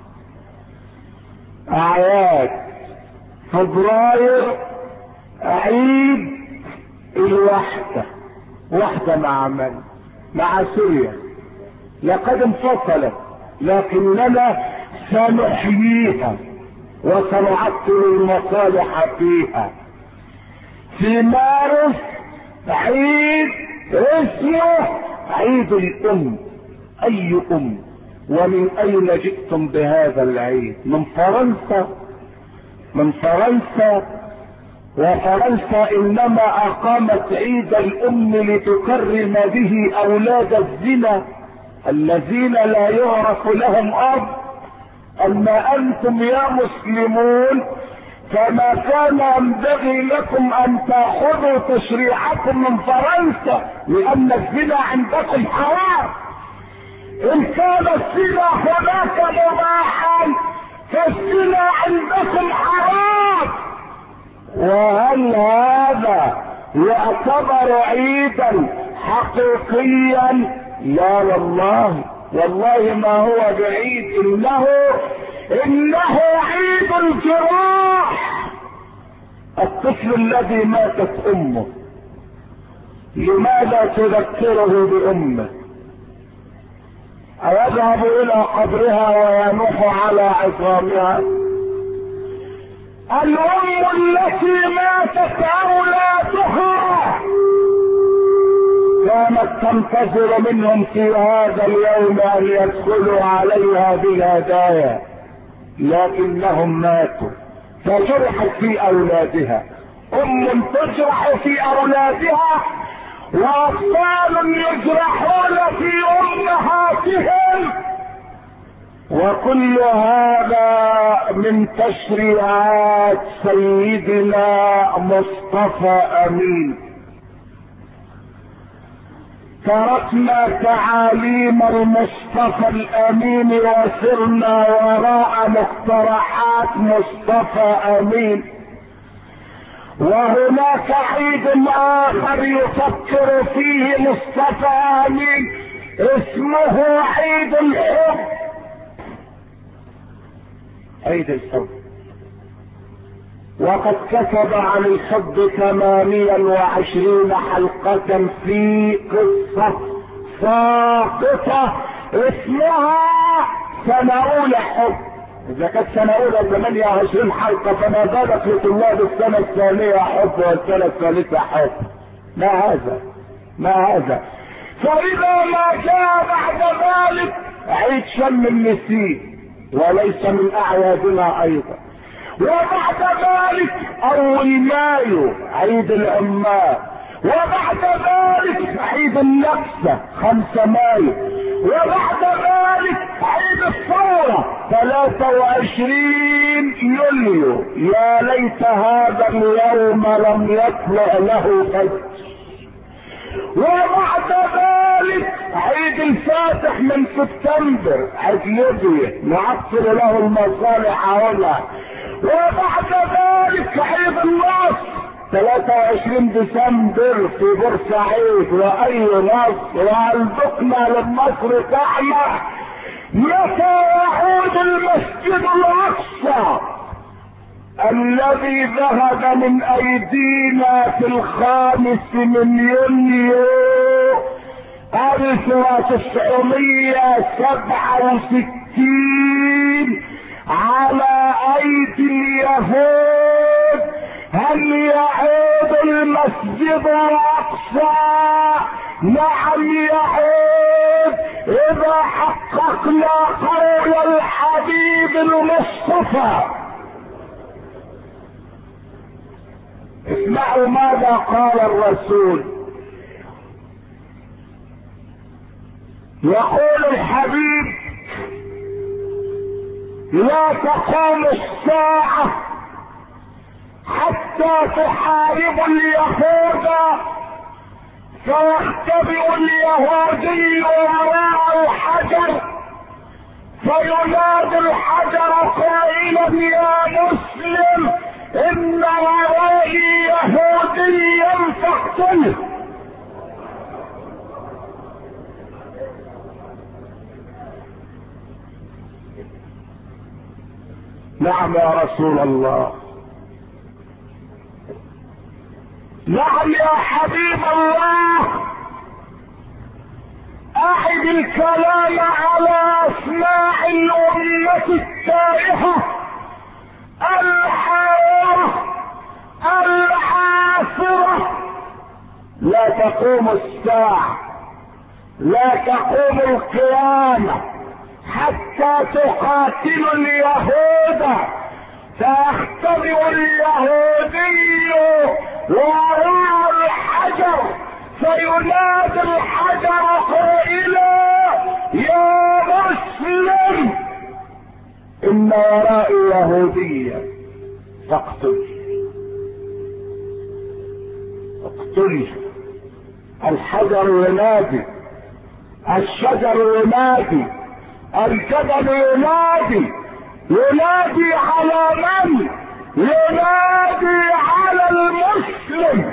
S1: اعياد فبراير عيد الوحدة، وحدة مع من؟ مع سوريا، لقد انفصلت لكننا سنحييها وسنعطل المصالح فيها. في مارس عيد اسمه عيد الام. اي ام؟ ومن اين جئتم بهذا العيد؟ من فرنسا، من فرنسا. وفرنسا انما اقامت عيد الام لتكرم به اولاد الزنا الذين لا يعرف لهم اب. اما انتم يا مسلمون فما كان ينبغي لكم ان تاخذوا تشريعكم من فرنسا، لان الزنا عندكم حرام. ان كان الزنا هناك مباحا فالزنا عندكم حرام. وهل هذا يعتبر عيدا حقيقيا؟ لا والله، والله ما هو بعيد، انه عيد الجراح. الطفل الذي ماتت امه لماذا تذكره بامه؟ أيذهب الى قبرها وينوح على عظامها؟ الام التي ماتت اولادها كانت تنتظر منهم في هذا اليوم ان يدخلوا عليها بالهدايا، لكنهم ماتوا فجرحت في اولادها. ام تجرح في اولادها، واطفال يجرحون في امهاتهم، وكل هذا من تشريعات سيدنا مصطفى امين. تركنا تعاليم المصطفى الامين وسرنا وراء مقترحات مصطفى امين. وهناك عيد اخر يفكر فيه مصطفى امين اسمه عيد الحب. عيد الحب، وقد كتب عن الحب 28 حلقة في قصة ساقطة اسمها سنة اولى حب. اذا كانت سنة اولى 28 حلقة فما بالك لطلاب السنة الثانية حب والسنة الثالثة حب؟ ما هذا؟ ما هذا؟ فاذا ما جاء بعد ذلك عيد شم النسيم، وليس من اعيادنا ايضا. وبعد ذلك اول مايو عيد العمال، وبعد ذلك عيد النكسة 5 مايو، وبعد ذلك عيد الثورة 23 يوليو. يا ليت هذا اليوم لم يطلع له فجر. وبعد ذلك عيد الفاتح من سبتمبر، عيد ليبيا نعطل له المصالح هنا. وبعد ذلك عيد النصر 23 ديسمبر في بورسعيد. واي نصر؟ وهل ذقنا للنصر طعمه؟ متى يعود المسجد الاقصى الذي ذهب من ايدينا في 5 يونيو 1967 على ايدي اليهود؟ هل يعود المسجد الاقصى؟ نعم يعود، اذا حققنا قول الحبيب المصطفى. اسمعوا ماذا قال الرسول. يقول الحبيب: لا تقوم الساعة حتى تحارب اليهود فيختبئ اليهودي وراء الحجر فينادي الحجر قائلا يا مسلم ان ورائي يهوديا فاقتله. نعم يا رسول الله، نعم يا حبيب الله، اعد الكلام على اسماع الامة التائهة الحائرة العاصرة. لا تقوم الساعة، لا تقوم القيامة حتى تقاتل اليهود. فيختبئ اليهودي وراء الحجر فينادي الحجر قائلا يا مسلم ان ورائي يهوديا فاقتل. اقتل. الحجر ينادي، الشجر ينادي، الجبل ينادي. ينادي على من؟ ينادي على المسلم.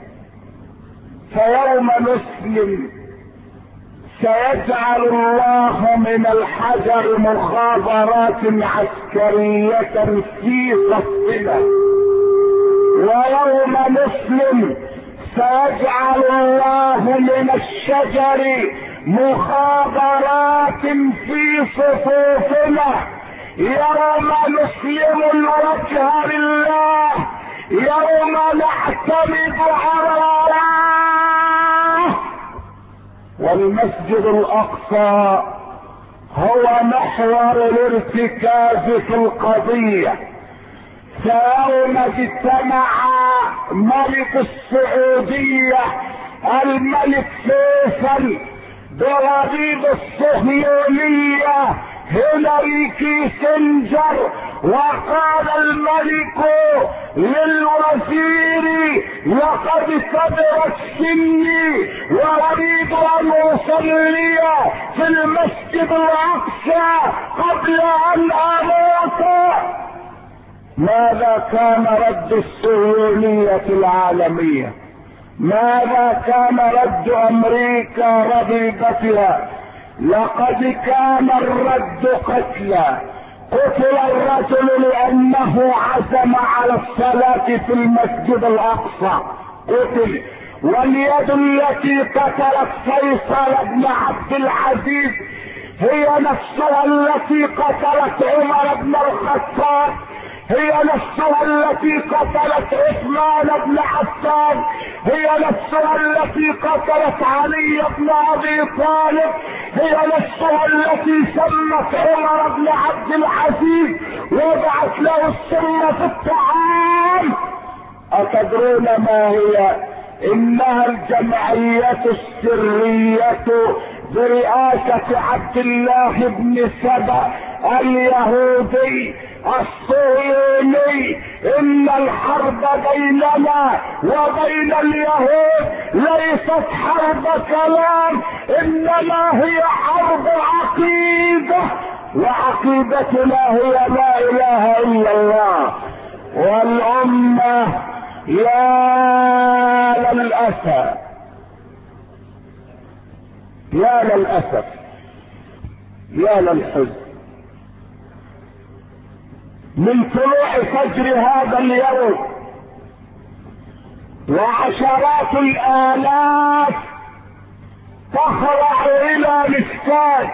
S1: فيوم نسلم سيجعل الله من الحجر مخابرات عسكرية في صفنا، ويوم نسلم سيجعل الله من الشجر مخابرات في صفوفنا. يوم نسلم الوجه لله، يوم نعتمد على الله. والمسجد الاقصى هو محور الارتكاز في القضية. فيوم اجتمع ملك السعودية الملك فيصل برغيب الصهيونية هنري كيسنجر، وقال الملك للوزير لقد كبرت سني واريد ان اصلي في المسجد الاقصى قبل ان اموت. ماذا كان رد الصهيونية العالمية؟ ماذا كان رد امريكا ربيبتها؟ لقد كان الرد قتلا. قتل الرجل لانه عزم على الصلاة في المسجد الاقصى، قتل. واليد التي قتلت فيصل بن عبد العزيز هي نفسها التي قتلت عمر بن الخطاب، هي نفسها التي قتلت عثمان بن عفان، هي نفسها التي قتلت علي بن ابي طالب، هي نفسها التي سمت عمر بن عبد العزيز وضعت له السم في الطعام. اتدرون ما هي؟ انها الجمعية السرية برئاسة عبد الله بن سبأ اليهودي الصهيوني. ان الحرب بيننا وبين اليهود ليست حرب كلام، انما هي حرب عقيدة، وعقيدتنا هي لا اله الا الله. والامة يا للأسف، يا للأسف، يا للحزن، من طلوع فجر هذا اليوم وعشرات الآلاف تخضع إلى الاستاد،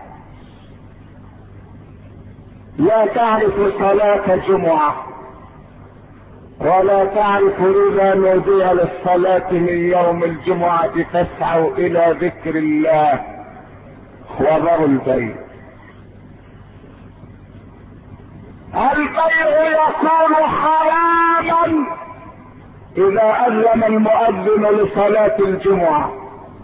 S1: لا تعرف صلاة جمعة ولا تعرف إذا نودي للصلاة من يوم الجمعة تسعوا إلى ذكر الله وذروا البيع. البيع يكون حراما إذا أذن المؤذن لصلاة الجمعة،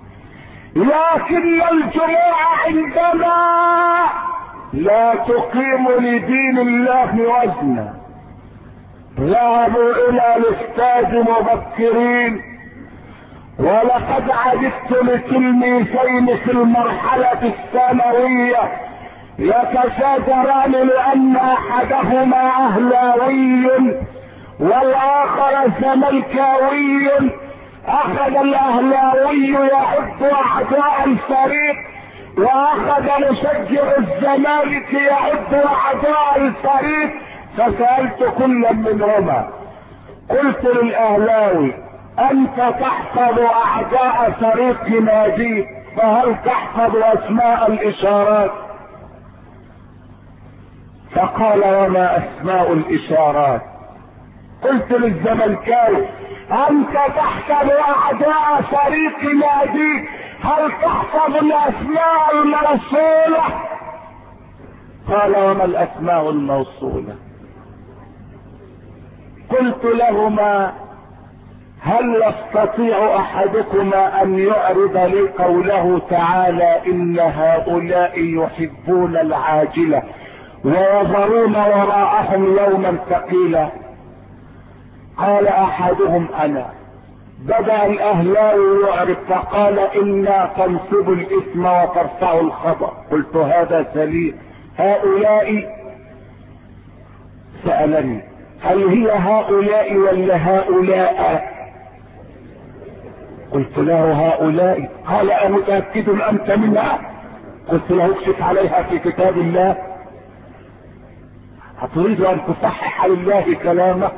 S1: لكن الجمعة عندنا لا تقيم لدين الله وزنا. ذهبوا الى الاستاد مبكرين ولقد عجبت لتلميذين في المرحلة الثانوية يتشاجران لأن أحدهما أهلاوي والآخر زملكاوي. أخذ الأهلاوي يعد أعداء الفريق، وأخذ مشجع الزمالك يعد أعداء الفريق. فسألت كل منهما، قلت للأهلاوي: أنت تحفظ أعداء فريق ناديك، فهل تحفظ أسماء الإشارات؟ فقال: وما أسماء الإشارات؟ قلت للزملكاوي: أنت تحفظ أعداء فريق ناديك، هل تحفظ الأسماء الموصولة؟ قال: وما الأسماء الموصولة؟ قلت لهما: هل يستطيع أحدكما أن يعرض لي قوله تعالى: إن هؤلاء يحبون العاجلة ويذرون وراءهم يوما ثقيلا؟ قال أحدهم: أنا. بدأ الأهلاوي يعرف فقال: إنا تنصب الإثم وترفع الخطأ. قلت: هذا سليم. هؤلاء سألني: هل هي هؤلاء ولا هؤلاء؟ قلت له: هؤلاء. قال: أمتأكد أنت منها؟ قلت له: اكشف عليها في كتاب الله. أتريد أن تصحح لله كلامه؟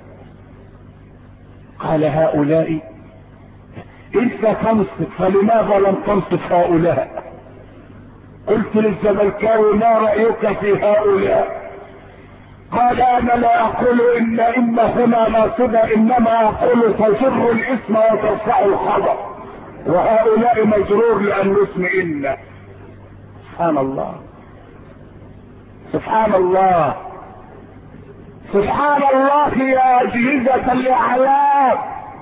S1: قال: هؤلاء. انت تنصف، فلماذا لم تنصف هؤلاء؟ قلت للزملكاوي: ما رأيك في هؤلاء؟ قال: انا لا اقول ان هنا ناصبة، انما اقول تجر الاسم وترفع الخبر، وهؤلاء مجرور لان اسم إن. سبحان الله، سبحان الله، سبحان الله يا أجهزة الإعلام،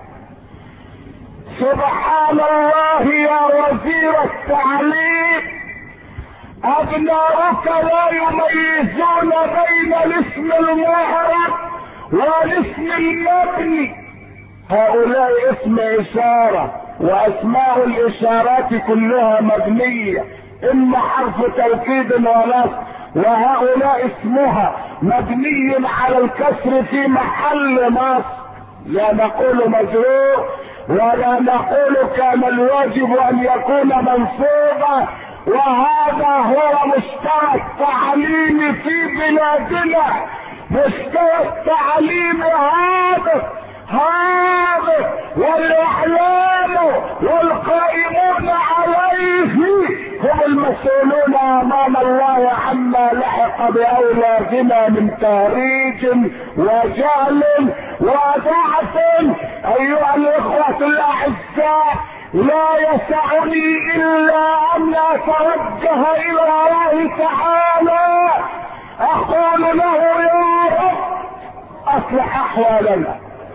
S1: سبحان الله يا وزير التعليم. أبناؤك لا يميزون بين الاسم المعرب والاسم المبني. هؤلاء اسم إشارة، وأسماء الإشارات كلها مبنية، إما حرف توكيد ونصب، وهؤلاء اسمها مبني على الكسر في محل نصب. لا نقول مجرور ولا نقول كان الواجب أن يكون منصوبا. وهذا هو مستوى التعليم في بلادنا، مستوى التعليم هذا والاعلام والقائمون عليه هم المسؤولون امام الله عما لحق باولادنا من تهريج وجهل وضعف. ايها الاخوة الاعزاء، لا يسعني الا ان اتوجه الى الله تعالى اقول له: يا رب اصلح احوالنا،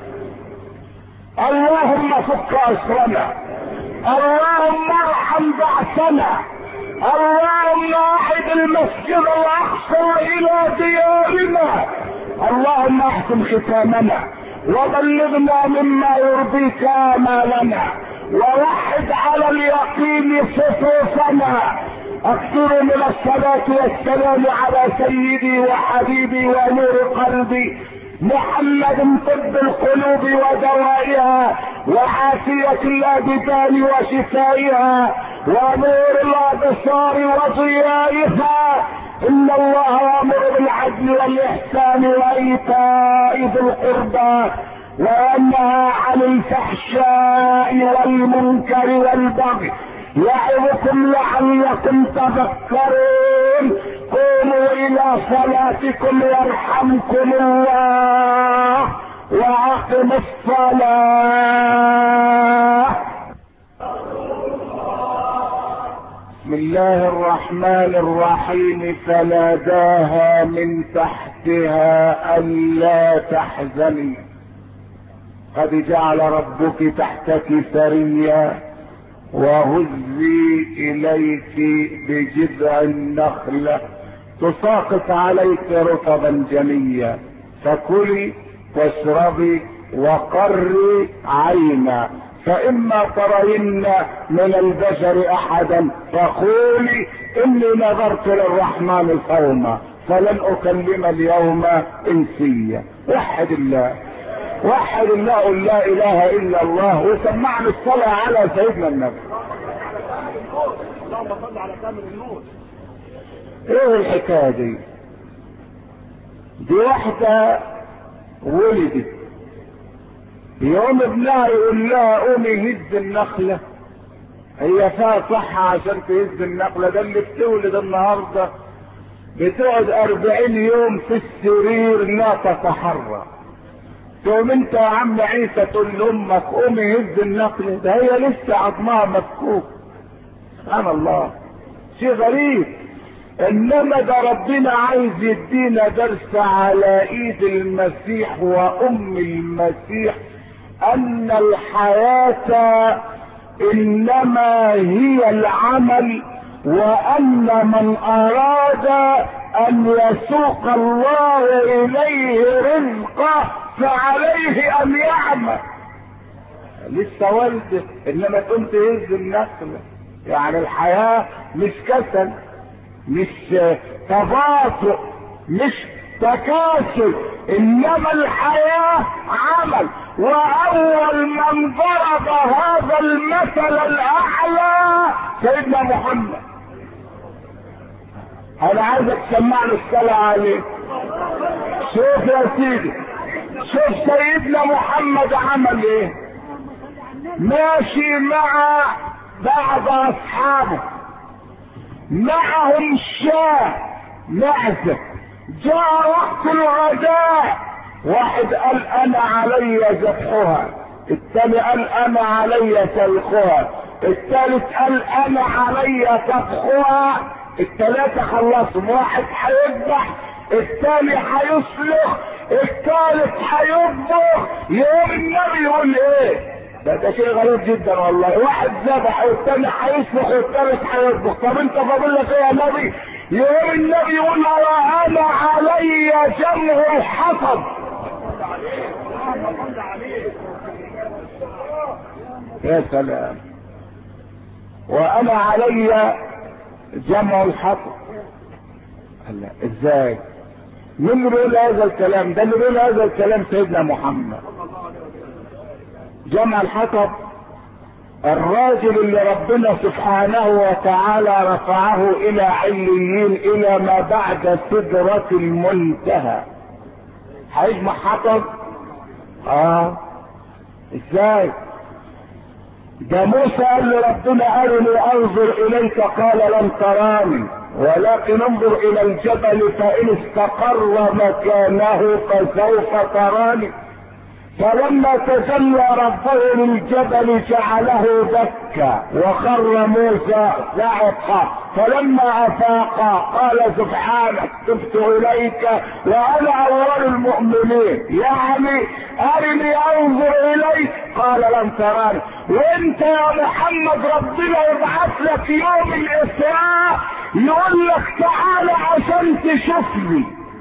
S1: اللهم فك اسرنا، اللهم ارحم بعثنا، اللهم اعد المسجد الاقصى الى ديارنا، اللهم احسن ختامنا وبلغنا مما يرضيك امالنا، ووحد على اليقين صفوفنا. اكثر من الصلاة والسلام على سيدي وحبيبي ونور قلبي محمد، طب القلوب ودوائها وعافية الابدان وشفائها ونور الابصار وضيائها. ان الله يأمر بالعدل والاحسان وايتاء ذي القربى وينهى عن الفحشاء والمنكر والبغي يعظكم لعلكم تذكرون. قوموا الى صلاتكم يرحمكم الله واقم الصلاة. بسم الله الرحمن الرحيم. فناداها من تحتها ألا تحزني قد جعل ربك تحتك سريا وهزي إليك بجذع النخلة تساقط عليك رطبا جنيا فكلي واشربي وقري عينا فإما ترين من البشر أحدا فقولي إني نذرت للرحمن صوما فلن أكلم اليوم إنسيا. وحد الله، وحد الله، قل لا إله إلا الله، وسمعنا الصلاة على سيدنا النبي. اللهم صل على كامل النور. ايه الحكاية دي؟ دي واحدة ولدت يوم ابنها يقول لها قومي هز النخلة، هي فيها صحة عشان تهز النخلة، ده اللي بتولد النهاردة بتقعد 40 يوم في السرير لا تتحرك. تقوم انت يا عم عيسى تقول لامك قومي هز النخلة، ده هي لسه عظمها مفكوك. سبحان الله، شيء غريب. انما ده ربنا عايز يدينا درس على ايد المسيح وام المسيح ان الحياة انما هي العمل، وان من اراد ان يسوق الله اليه رزقه فعليه ان يعمل. لسه والده، انما تقوم تهز النخلة. يعني الحياة مش كسل، مش تباطؤ، مش تكاسل، انما الحياة عمل. واول من ضرب هذا المثل الاعلى سيدنا محمد. انا عايزك تسمعني الصلاة عليه. شوف يا سيدي، شوف سيدنا محمد عمل ايه. ماشي مع بعض اصحابه، معهم شاة معزة، جاء وقت الغداء، واحد قال انا علي ذبحها، الثاني قال انا علي سلخها، الثالث قال انا علي طبخها. الثلاثة خلصوا، واحد هيذبح، الثاني هيسلخ، الثالث هيطبخ. يوم النبي يقول ايه؟ ده شيء غريب جدا والله. واحد ذبح والثاني هيسلخ والثالث هيطبخ. طب انت فاضل لك ايه يا نبي؟ يوم النبي يقول وانا علي جمع الحطب. يا سلام، وانا علي جمع الحطب. هلا ازاي؟ مين اللي بيقول هذا الكلام؟ ده اللي بيقول هذا الكلام سيدنا محمد. جمع الحطب الراجل اللي ربنا سبحانه وتعالى رفعه الى عليين، الى ما بعد سدرة المنتهى. هيجمع حطب؟ ازاي؟ ده موسى قال لربنا ارني انظر اليك، قال لن تراني ولكن انظر الى الجبل فان استقر مكانه فسوف تراني. فلما تجلى ربه للجبل جعله دكا وخر موسى صعقا. فلما افاق قال سبحانك تبت اليك وانا اول المؤمنين، يعني ارني انظر اليك قال لن تراني. وانت يا محمد ربنا يبعث لك يوم الاسراء يقول لك تعالى عشان تشوفني،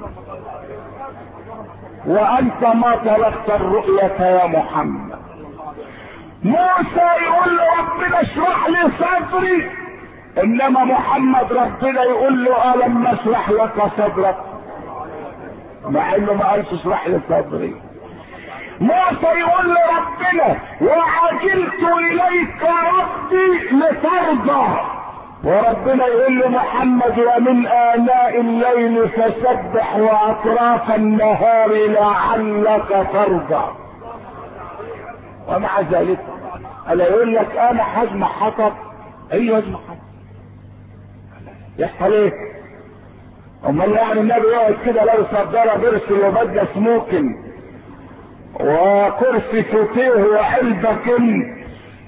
S1: وانت ما تركت الرؤية يا محمد. موسى يقول له ربنا اشرح لي صدري، انما محمد ربنا يقول له الم اشرح لك صدرك، مع انه ما قالش اشرح لي صدري. موسى يقول له ربنا وعجلت اليك ربي لترضى، وربنا يقول له محمد ومن آناء الليل فسبح واطراف النهار لعلك ترضى. ومع ذلك الا يقول لك انا هجمع حطب. ايوه اجمع حطب، يحصل ايه؟ امال يعني النبي يقعد كده لو صدره برسل وبدله سموكن وكرسي فوتيه وعلبه كن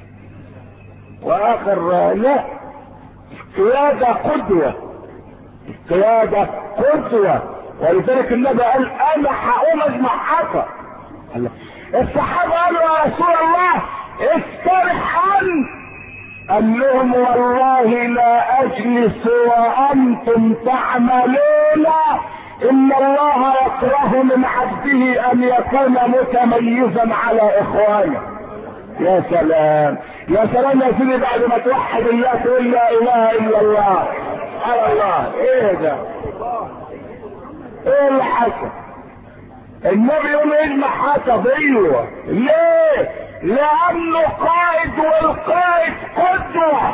S1: واخر؟ لا، القيادة قدوة، القيادة قدوة. ولذلك النبي قال انا هقوم اجمع حطب. الصحابة قالوا يا رسول الله استرح عنك، قال لهم والله لا اجلس وانتم تعملون، ان الله يكره من عبده ان يكون متميزا على اخوانه. يا سلام يا سلام يا سيدي، بعد ما توحد الله تقول لا اله الا الله. على الله ايه ده؟ ايه اللي حصل؟ النبي يقول اجمع حسب. ايوه ليه؟ لانه قائد، والقائد قدوة.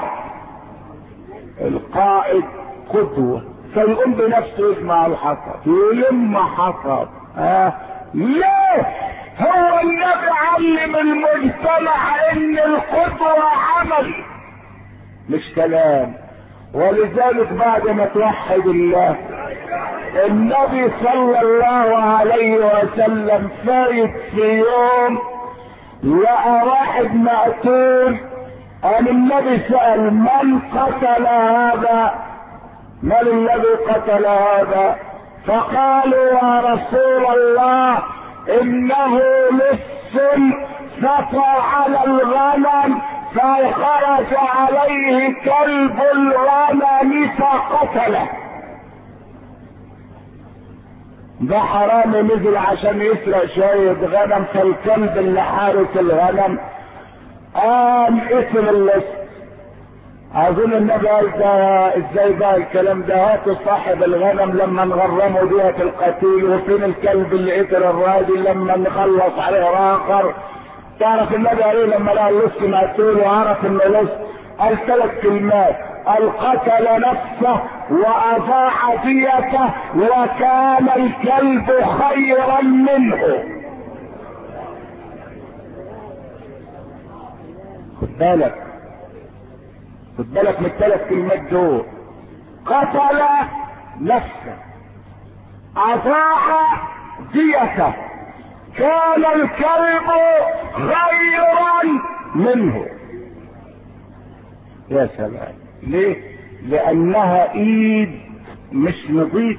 S1: القائد قدوة، فيقوم بنفسه يجمع الحطب، يلم حطب. ليه؟ هو النبي علم المجتمع ان القدوة عمل مش كلام. ولذلك بعد ما توحد الله، النبي صلى الله عليه وسلم فايت في يوم لقى واحد مقتول. قال النبي سأل من قتل هذا؟ من الذي قتل هذا؟ فقالوا يا رسول الله انه لص سطى على الغنم فخرج عليه كلب الغنم فقتله. ده حرامي نزل عشان يسرق شوية غنم، فالكلب اللي حارس الغنم قام قتل اللص. اظن النبي قال ده ازاي بقى الكلام ده؟ هاتوا صاحب الغنم لما نغرمه دية القتيل، وفين الكلب اللي قتل الراجل لما نخلص عليه اخر. تعرف النبي قال ايه لما لقى اللص مقتول وعرف انه لص؟ قال 3 كلمات: قال قتل نفسه واضاع ديته وكان الكلب خيرا منه. خد بالك من ال3 كلمات دول. قتل نفسه، اضاع ديته، كان الكلب خيرا منه. يا سلام. ليه؟ لانها ايد مش نظيفة،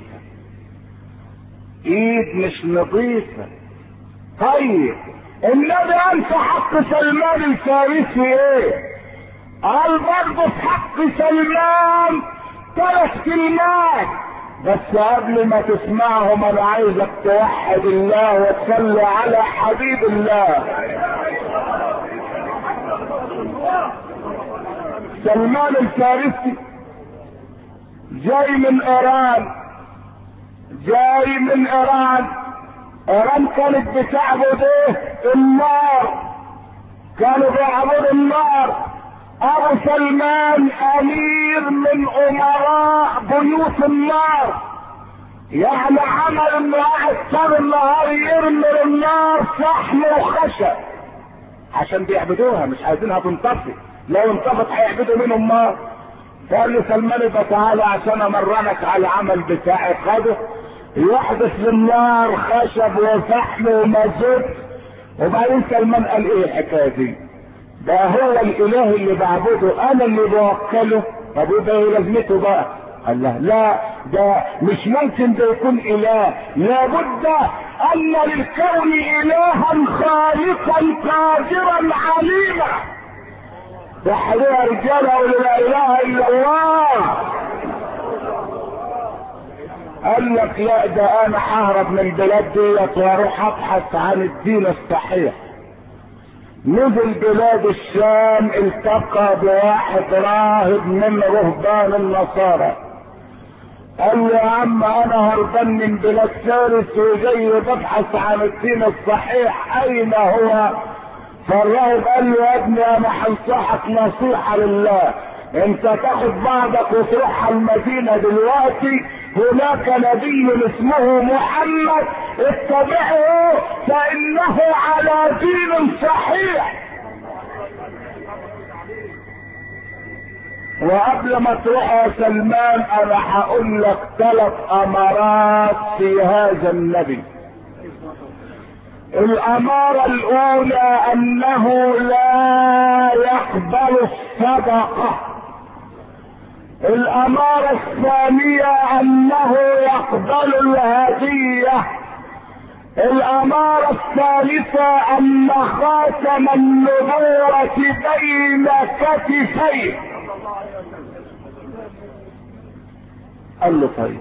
S1: ايد مش نظيفة. طيب النبي قال في حق سلمان الفارسي ايه؟ قال برضه في حق سلمان 3 كلمات، بس قبل ما تسمعهم انا عايزك توحد الله وتصلي على حبيب الله. سلمان الفارسي جاي من ايران، ايران كانت بتعبد النار، كانوا بيعبدوا النار. ابو سلمان امير من امراء بيوت النار، يعني عمل انه قاعد طول النهار يرمي النار فحم وخشب عشان بيعبدوها، مش عايزينها تنطفي، لو انطفت هيعبدوا منهم نار. فقال له سلمان يبقى تعالى عشان امرنك على العمل بتاعي. خده يحدث للنار خشب وفحم ومازوت. وبعدين سلمان قال ايه الحكايه دي؟ ده هو الاله اللي بعبده، انا اللي بوكله. طب وده ايه لازمته بقى؟ قال له لا، ده مش ممكن ده يكون اله، لابد ان للكون الها خالقا قادرا عليما. وحدوها رجاله ولا لا اله الا الله. قال لك لا، ده انا ههرب من البلاد ديت واروح ابحث عن الدين الصحيح. نزل بلاد الشام، التقى بواحد راهب من رهبان النصارى. قال له يا عم انا هربان من بلاد فارس وجاي ببحث عن الدين الصحيح، اين هو؟ فالراهب قال له يا ابني انا هنصحك نصيحه لله، انت تاخد بعضك وتروح المدينه دلوقتي، هناك نبي اسمه محمد، اتبعه فانه على دين صحيح. وقبل ما تروح يا سلمان انا هقول لك 3 امارات في هذا النبي. الامارة الاولى انه لا يقبل الصدقة. الامارة الثانية انه يقبل الهدية. الامارة الثالثة ان خاتم النبوة بين كتفيه. قال له طيب.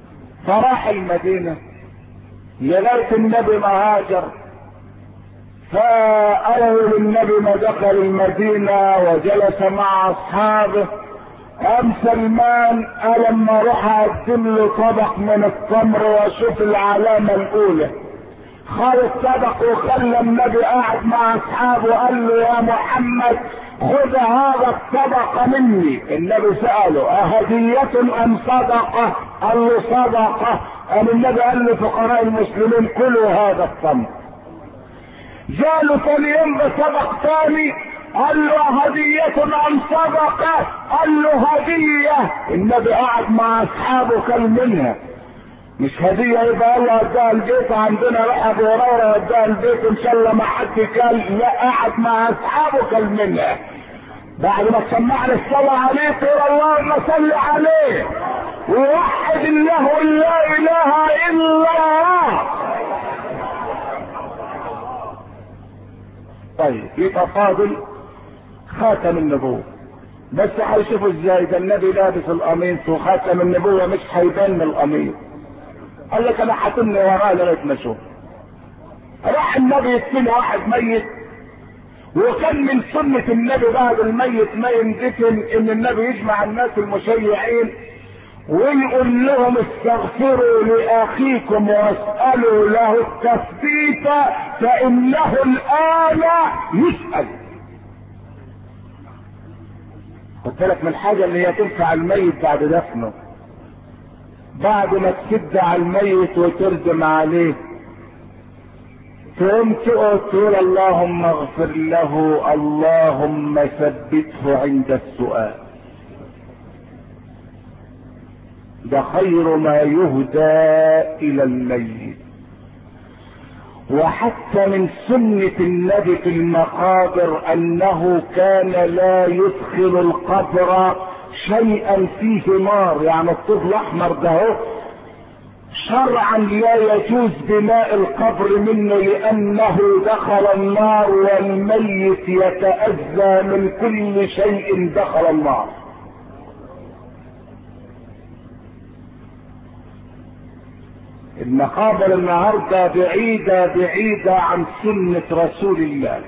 S1: فراح المدينة لغاية النبي ما هاجر، فأول النبي ما دخل المدينة وجلس مع أصحابه قام سلمان قال لما اروح اقدم له طبق من التمر واشوف العلامة الاولى. خد الطبق وخلى النبي قاعد مع اصحابه وقال له يا محمد خذ هذا الطبق مني. النبي سأله أهدية ام صدقة؟ قال له صدقة. قام النبي قال لفقراء المسلمين كلوا هذا التمر. جاله ثاني يوم بطبق ثاني قال له هدية ام صدقة؟ قال له هدية. النبي قعد مع اصحابه كل منها. مش هدية يبقى الله اداها البيت عندنا روح ابو هريرة اداها البيت ان شاء الله ما حد كل، لا قعد مع اصحابه كل منها. بعد ما سمعنا الصلاة عليه قول اللهم صل عليه ووحد الله لا اله الا الله. طيب يبقى فاضل خاتم النبوة. بس هيشوفوا ازاي ده النبي لابس القميص وخاتم النبوة مش هيبان من القميص. قال لك انا حاطمني وراه لغايه ما اشوف. راح النبي يدفن واحد ميت، وكان من سنة النبي بعد الميت ما يندفن ان النبي يجمع الناس المشيعين ويقول لهم استغفروا لاخيكم واسألوا له التثبيت فانه الان يسأل. خد بالك من الحاجة اللي هي تنفع الميت بعد دفنه. بعد ما تسد على الميت وتردم عليه تقوم تقعد تقول اللهم اغفر له اللهم ثبته عند السؤال. ده خير ما يهدى الى الميت. وحتى من سنة النبي في المقابر انه كان لا يدخل القبر شيئا فيه نار، يعني الطوب الاحمر ده شرعا لا يجوز بناء القبر منه لانه دخل النار والميت يتأذى من كل شيء دخل النار. المقابر النهارده بعيدة عن سنة رسول الله.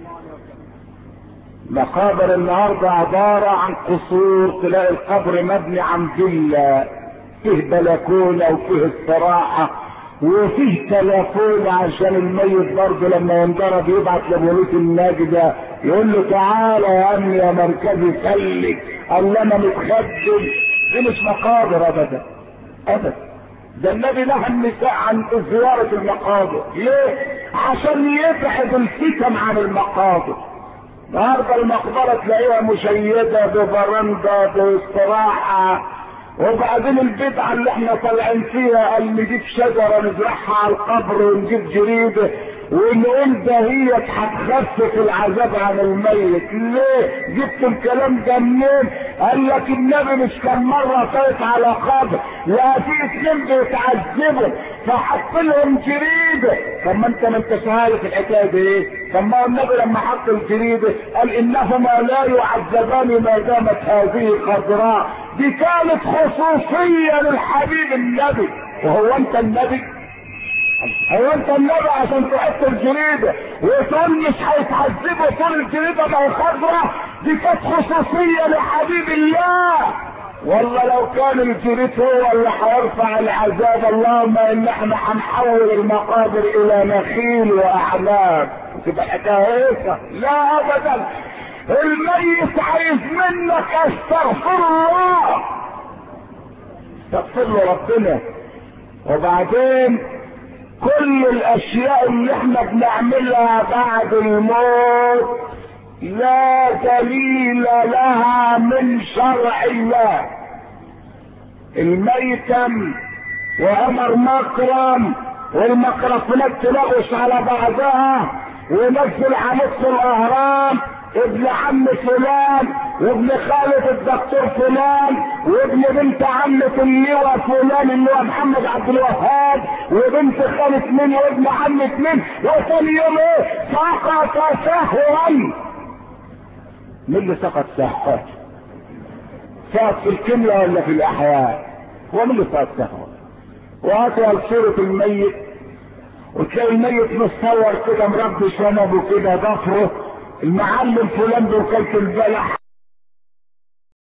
S1: مقابر النهارده عبارة عن قصور، تلاقي القبر مبني عن فيلا فيه بلكونة وفيه استراحة وفيه تلافون عشان الميت برضه لما ينضرب يبعت لبوليس النجدة يقول له تعالى يا عم يا مركزي سلك الله انا متخدم. دي مش مقابر ابدا ابدا. ده النبي نهى النساء عن زيارة المقابر. ليه؟ عشان يبعد الفتن عن المقابر. النهارده المقبرة تلاقيها مشيدة بفرندا باستراحة، وبعدين البدعة اللي احنا طالعين فيها قال نجيب شجرة نزرعها على القبر ونجيب جريدة ونقول ده هي هتخفف العذاب عن الميت. ليه؟ جبت الكلام ده منين؟ قال لك النبي مش كان مرة فايت على قبر لا في اتنين بيتعذبوا فحط لهم جريدة. طب ما انتش عارف الحكاية دي ايه؟ طب ما النبي لما حط الجريدة قال انهما لا يعذبان ما دامت هذه خضراء. دي كانت خصوصية للحبيب النبي. وهو انت النبي؟ هو انت النبي عشان تحط الجريدة وتقول مش هيتعذبوا طول الجريدة ما هي خضراء؟ دي كانت خصوصية لحبيب الله. والله لو كان الجريد هو اللي هيرفع العذاب اللهم ان احنا هنحول المقابر الى نخيل واعناب تبقى حكايه. لا ابدا. الميت عايز منك استغفر الله، استغفر له ربنا. وبعدين كل الاشياء اللي احنا بنعملها بعد الموت لا دليل لها من شرع الله. الميتم وامر مكرم والميكروفونات تلغش على بعضها ونزل عمود في الاهرام ابن عم فلان وابن خالة الدكتور فلان وابن بنت عمة اللواء فلان اللي هو محمد عبد الوهاب وبنت خالة مين وابن عمة مين، وثاني يوم ايه؟ سقط سهوا. مين اللي سقط سهوا؟ سقط في الكيمياء ولا في الاحياء؟ هو مين اللي سقط سهوا؟ واطول صورة الميت وتلاقي الميت متصور كده مربي شنبه كده ضفره، المعلم فلان بوكالة البلح